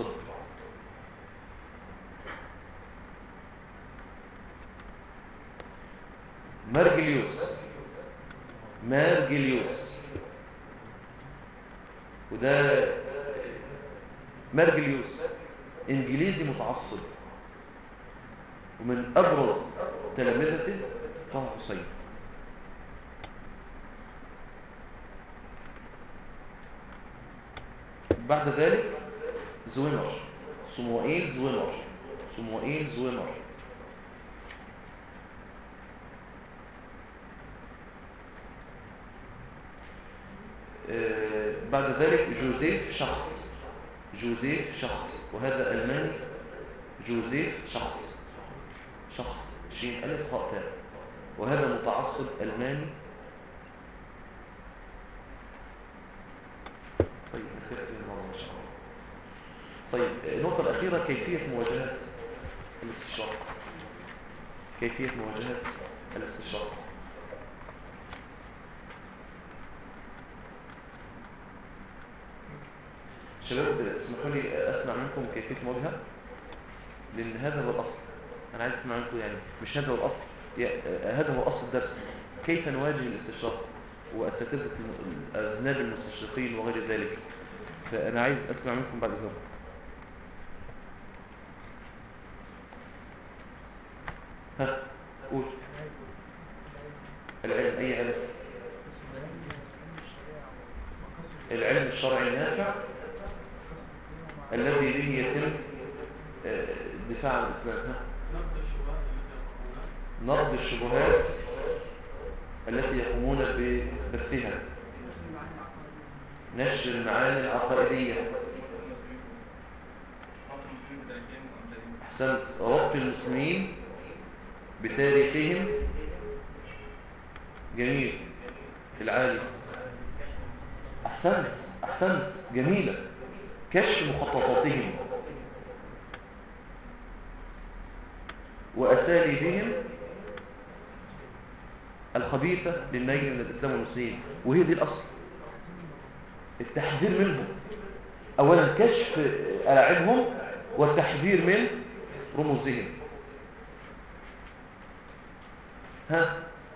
[SPEAKER 2] مارجليوس وده مارجليوس انجليزي متعصب، ومن ابرز تلامذته طه حسين. بعد ذلك زويمر، صموئيل زويمر، صموئيل زويمر. بعد ذلك جوزيف شخص، جوزيف شخص، وهذا ألماني. جوزيف شخص، شخص شين ألف خاء تاء، وهذا متعصب ألماني. طيب نخير في الموضوع إن شاء الله. طيب النقطة الأخيرة كيفية مواجهة الاستشراق، كيفية مواجهة الاستشراق. شباب اسمحوا لي أسمع منكم كيفية مواجهة، لأن هذا هو الأصل. أنا عايز أسمع منكم، يعني مش هذا هو الأصل، هذا هو أصل الدرس، كيف نواجه الاستشراق وأساتذة أذناب المستشرقين وغير ذلك. فأنا عايز أسمع منكم بعد ذلك. ها قول. العلم، أي علم؟ العلم الشرعي النافع الذي به يتم الدفاع عن الإسلام. نقد الشبهات التي يقومون ببثها، نشر المعاني العقائدية. أحسنت. ربط المسلمين بتاريخهم. جميل العالي. أحسنت أحسنت، جميلة. كشف مخططاتهم وأساليبهم الخبيثة للنيل من الإسلام والمسلمين، وهي دي الأصل، التحذير منهم. أولا كشف ألاعبهم والتحذير من رموزهم. ها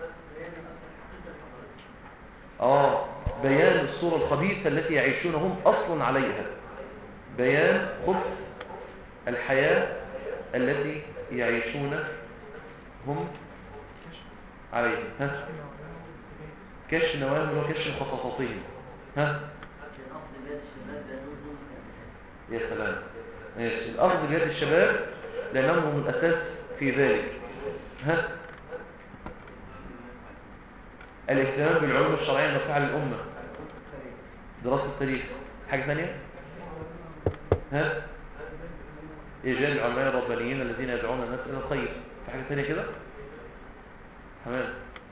[SPEAKER 2] بيان الصورة الخبيثة التي يعيشون هم أصلا عليها، بيان خبث الحياة التي يعيشون هم عليها. ها كشف نواهم وكشف مخططاتهم. ها يا سلام، ماشي. الأخذ بيد الشباب لأنهم هم الأساس في ذلك. ها الاهتمام بالعلوم الشرعية النافعة للأمة، دراسة التاريخ. حاجة ثانية؟ ها إيجاد العلماء الربانيين الذين يدعون الناس إلى الخير. في حاجة ثانية كده؟ تمام.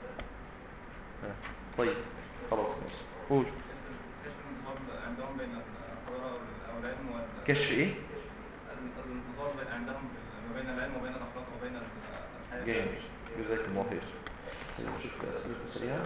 [SPEAKER 2] طيب خلاص ماشي. قول. كشف ايه؟
[SPEAKER 3] الانتظار عندهم ما بين العلم وبين الاخلاق وبين الحياه.
[SPEAKER 2] جميل، جزاك الله خير. نشوف اسئله سريعه.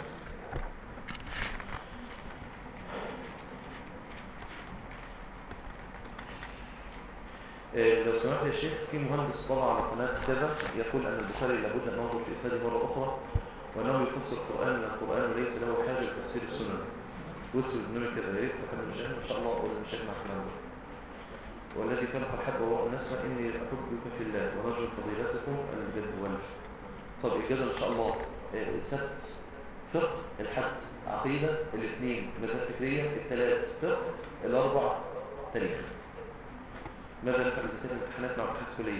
[SPEAKER 2] لو سمحت يا شيخ، في مهندس طلع على قناه كذا يقول ان البخاري لابد ان ننظر في اسناده مره اخرى، وانه يفسر القران من القران وليس له حاجه لتفسير السنه. وصل برنامج كذا، يا ريت محمد الشيخ ان شاء الله اقول المشاكل مع الكلام ده. والذي خلق الحب وهو النسمة إني أحبك في الله ونرجو فضيلتكم الجد والجد. طب الجد إن شاء الله سبت فقه، الحد عقيدة، الاثنين مذهب فكرية، الثلاث فقه، الأربع تاريخ. ماذا نفعل إذا كانت الامتحانات مع امتحانات كلية؟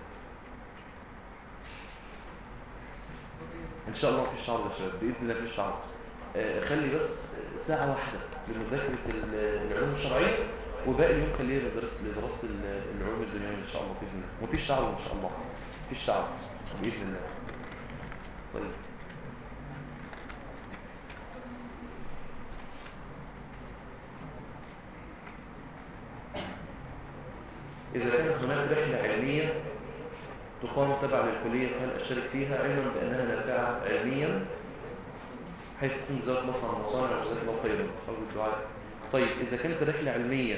[SPEAKER 2] إن شاء الله في الشعر يا شباب، بإذن الله في الشعر. خلي بس ساعة واحدة لمذاكرة العلوم الشرعية، وباقي اليوم خليه لدراسة العلوم الدنيوية إن شاء الله بإذن الله. وفي شعر إن شاء الله، في الشعر بإذن الله. طيب إذا كانت هناك رحلة علمية تقام تبع للكلية فهل أشترك فيها علما بأنها نافعة علميا حيث تكون وزارة مصنع المصانع وجزاك الله خيرا أو الدعاء. طيب إذا كانت رحلة علمية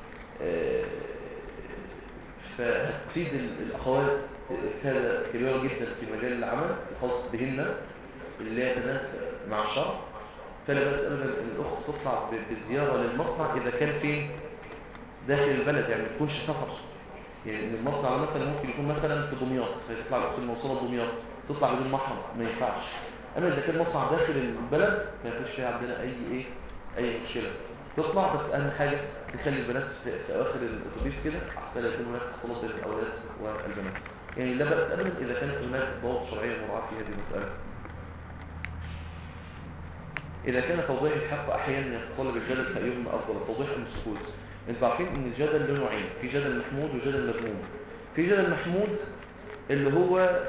[SPEAKER 2] فتفيد الأخوات فائدة كبيرة جدا في مجال العمل الخاص بهن اللي يتناسب مع الشرع، فلا بأس أبدا أن الأخت تطلع بزيارة للمصنع إذا كان فين داخل البلد، يعني ما تكونش سفر. يعني المصنع مثلا ممكن يكون مثلا في دمياط، فيطلع الأخت الموصلة دمياط تطلع بدون محرم، ما ينفعش. أما إذا كان مصنع داخل البلد ما يكونش فيها عندنا أي مشكلة. تطلع، بس اهم حاجه تخلي البنات في اواخر الاتوبيس كده حتى لا يكون هناك اختلاط بين الاولاد والبنات. يعني لا باس ابدا اذا كانت هناك ضوابط شرعيه مراعاه في هذه المساله. إذا كان توضيح الحق أحيانا يتطلب الجدل فأيهما أفضل، التوضيح أم السكوت؟ أنتوا عارفين إن الجدل له نوعين، في جدل محمود وجدل مذموم. في جدل محمود اللي هو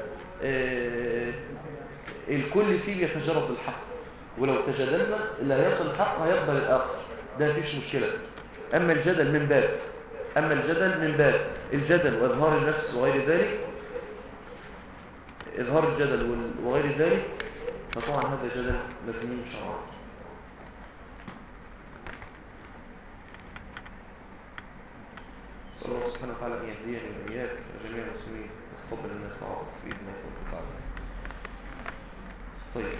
[SPEAKER 2] الكل فيه يتجرد بالحق، ولو تجادلنا اللي هيصل الحق هيقبل الآخر، ده مفيش مشكلة. أما الجدل من باب الجدل وإظهار النفس وغير ذلك، إظهار الجدل وغير ذلك، فطبعا هذا جدل مذموم شرعا. صلى الله سبحانه وتعالى أن يهديني وإياك جميع المسلمين، تقبل الناس تعاطف في إذنك وتعالى. طيب،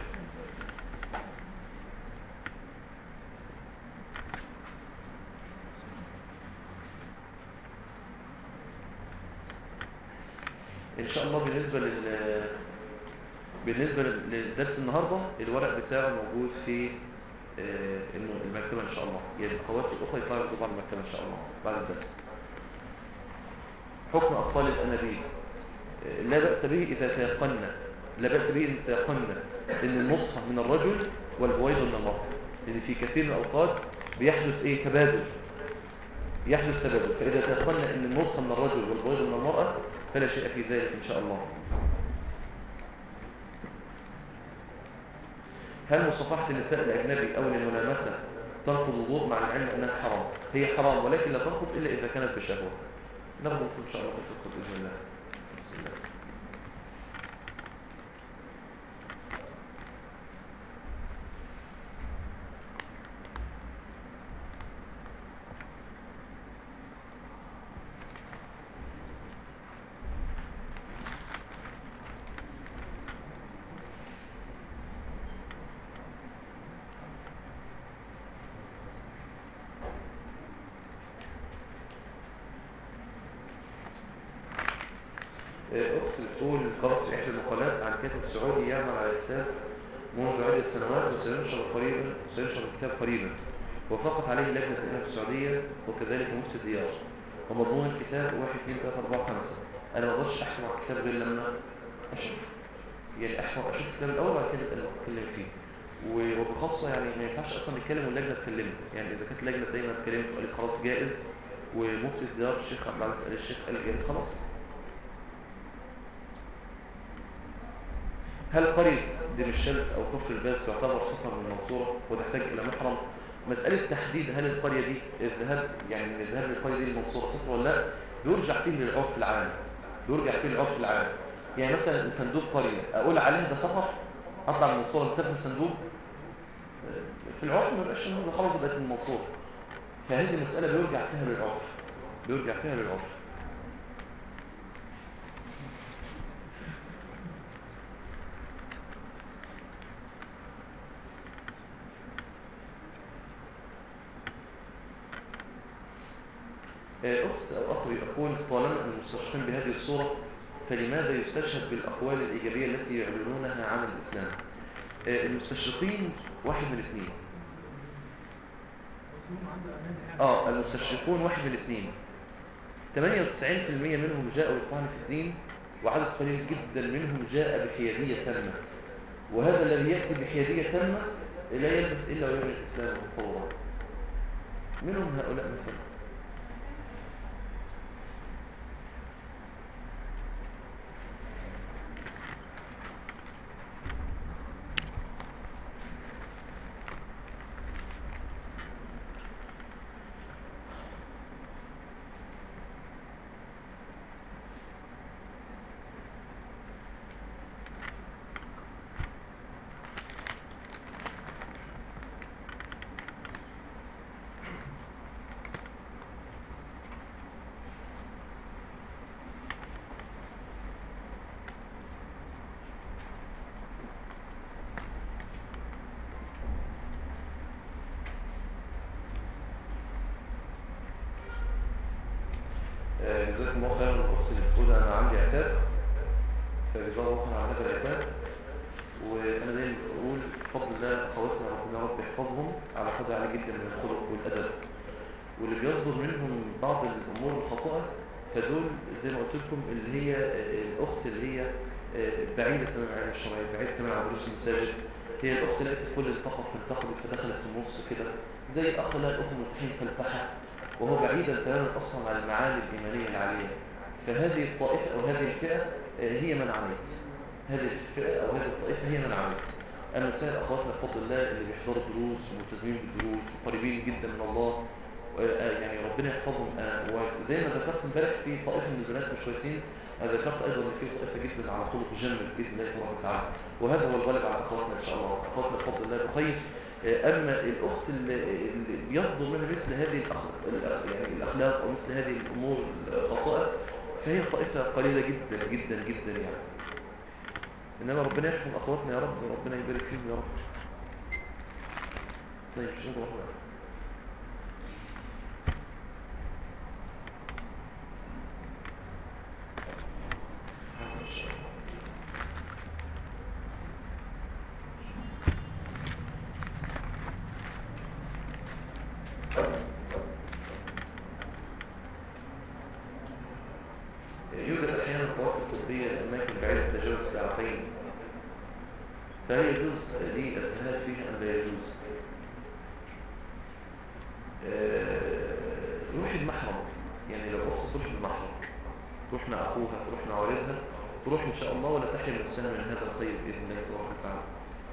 [SPEAKER 2] إن شاء الله بالنسبة لدرس النهاردة الورق بتاعه موجود في المكتبة إن شاء الله، يعني الأخوات الأخرى يطلعوا يكتبوا على المكتبة إن شاء الله بعد الدرس. حكم أطفال الأنابيب، لا بأس به إذا تيقنا إن النصح من الرجل والبويض من المرأة، لأن في كثير من الأوقات بيحدث تبادل، فإذا تيقنا إن النصح من الرجل والبويض من المرأة فلا شيء في ذلك إن شاء الله. هل مصافحة النساء الأجنبي أو الملامسة تنقض الوضوء مع العلم أنها حرام؟ هي حرام ولكن لا تنقض إلا إذا كانت بشهوة. ناخذ إن شاء الله في الخطة بإذن الله. بسم الله. أخت بتقول قرأت في إحدى المقالات عن كاتب سعودي يعمل على كتاب منذ عدة سنوات وسينشر الكتاب قريبا، وافقت عليه لجنة الإفتاء في السعودية وكذلك مفتي الديار، ومضمون الكتاب 1 2 3 4 5. أنا ما أقدرش أحكم على الكتاب غير لما أشوف، يعني أشوف الكتاب الأول وبعد كده أتكلم فيه، وبخاصة يعني ما ينفعش أصلا نتكلم واللجنة تكلمنا، يعني إذا كانت اللجنة دايما اتكلمت وقالت خلاص جائز، ومفتي الديار الشيخ عبد العزيز قال الشيخ قال جائز خلاص. هل قرية دير الشمس أو كفر الباز تعتبر سفر من المنصورة وتحتاج إلى محرم؟ مسألة تحديد هل القرية دي الذهاب للقرية دي المنصورة سفر ولا لا بيرجع فيه للعرف العام. يعني مثلا صندوق قرية أقول عليه ده سفر، أطلع من المنصورة مسافر صندوق، في العرف ما بقاش إنه خلاص بقت من المنصورة، فهذه المسألة بيرجع فيها للعرف. أخت أو أخ يقول طالما المستشرقين بهذه الصورة فلماذا يستشهد بالأقوال الإيجابية التي يعلنونها عن الإسلام؟ المستشرقين واحد من اثنين. المستشرقون واحد من اثنين، 98% منهم جاءوا للطعن في الدين، وعدد قليل جدا منهم جاء بحيادية تامة، وهذا الذي يأتي بحيادية تامة لا يلبس إلا ويعلن الإسلام والتطور. منهم هؤلاء مثلا. جزاكم الله خيرا. الأخت اللي بتقول أنا عندي عتاب، فجزاك الله خيرا على هذا العتاب، وأنا دايما بقول بفضل الله أخواتنا ربنا رب يحفظهم على قدر مستوى عالي جدا من الخلق والأدب، واللي بيصدر منهم بعض الأمور الخاطئة فدول زي ما قلت لكم اللي هي الأخت اللي هي بعيدة تماما عن الشرعية، بعيدة تماما عن دروس المساجد. هي الأخت لقيت كل الفقط فانتقدت فدخلت في النص كده، زي الأخ لا الأخ ملتحين فالتحى وهو بعيدا تماما أصلا عن المعاني الإيمانية العالية. فهذه الطائفة أو هذه الفئة هي من عملت، هذه الفئة أو هذه الطائفة هي من عملت. أما سائر أخواتنا بفضل الله اللي بيحضروا الدروس وملتزمين بالدروس وقريبين جدا من الله، يعني ربنا يحفظهم. وزي ما ذكرت امبارح في طائفة من البنات مش كويسين، ذكرت أيضا إن في طائفة جدا على خلق جمل بإذن الله سبحانه وتعالى، وهذا هو الغالب على أخواتنا إن شاء الله. أخواتنا بفضل الله بخير. أما الأخت اللي بيصدر منها مثل هذه يعني الأخلاق أو مثل هذه الأمور الخطائر فهي طائفة قليلة جدا جدا جدا يعني. إنما ربنا يحفظ أخواتنا يا رب، وربنا يبارك فيهم يا رب. طيب شكرا الله. يوجد أحيانا قوافل طبية لأماكن بعيدة تتجاوز ساعتين، فهل يجوز لي الذهاب فيها أم لا يجوز؟ روح المحرم، يعني لو أخت تروح المحرم، تروح مع أخوها، تروح مع والدها، تروح إن شاء الله ولا تحرم نفسها من هذا الخير بإذن الله سبحانه وتعالى.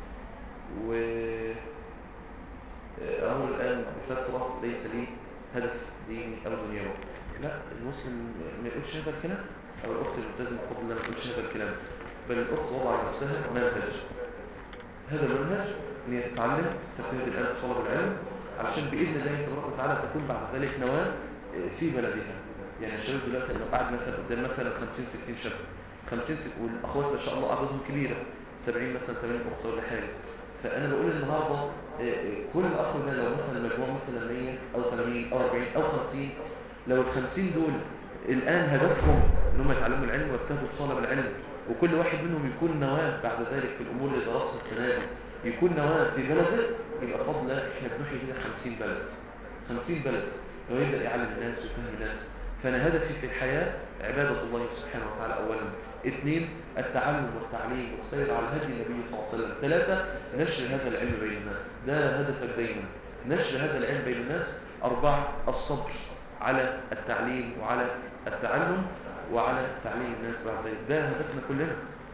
[SPEAKER 2] وأمر الآن بفترة ليس لي هدف ديني أو دنيوي. لا، المسلم ما يقولش هذا الكلام، أو الأخت الملتزمة بفضل الله ما تقولش هذا الكلام، بل الأخت وضع نفسها منهج. هذا المنهج ان هي تتعلم تجتهد الان في طلب العلم علشان باذن الله تبارك وتعالى تكون بعد ذلك نواه في بلدها. يعني الشباب دلوقتي لو قاعد مثلا قدام مثلا 50 60 شاب، 50 والاخوات ما شاء الله عددهم كبيره 70 مثلا 80 اخت ولا حاجه، فانا بقول النهارده كل اخ ده لو مثلا مجموع مثلا 100 او 80 او 40 او 50، لو ال 50 دول الان هدفهم ان هم يتعلموا العلم ويجتهدوا في طلب العلم، وكل واحد منهم يكون نواه بعد ذلك في الامور اللي درسها السنه دي، يكون نواه في بلده، يبقى فضل الله احنا بنحيي كده 50 بلد، 50 بلد لو يبدا يعلم الناس ويفهم الناس. فانا هدفي في الحياه عباده الله سبحانه وتعالى اولا، 2 التعلم والتعليم والسير على هدي النبي صلى الله عليه وسلم، 3 نشر هذا العلم بين الناس، ده هدفك دايما نشر هذا العلم بين الناس، 4 الصبر على التعليم وعلى التعلم وعلى تعليم الناس بعد ذلك، ده هدفنا كلنا.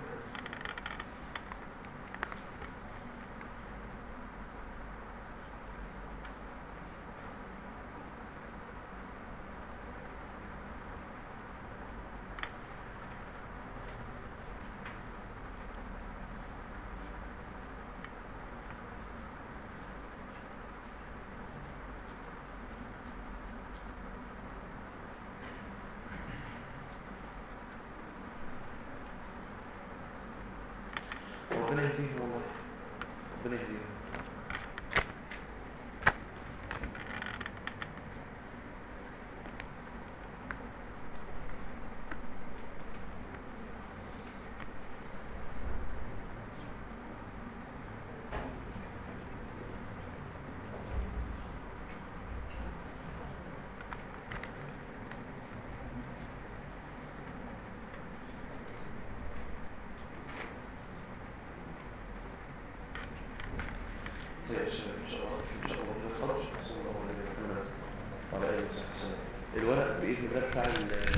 [SPEAKER 2] ربنا يهديهم والله، ربنا يهديهم. الورق بإذن الله بتاع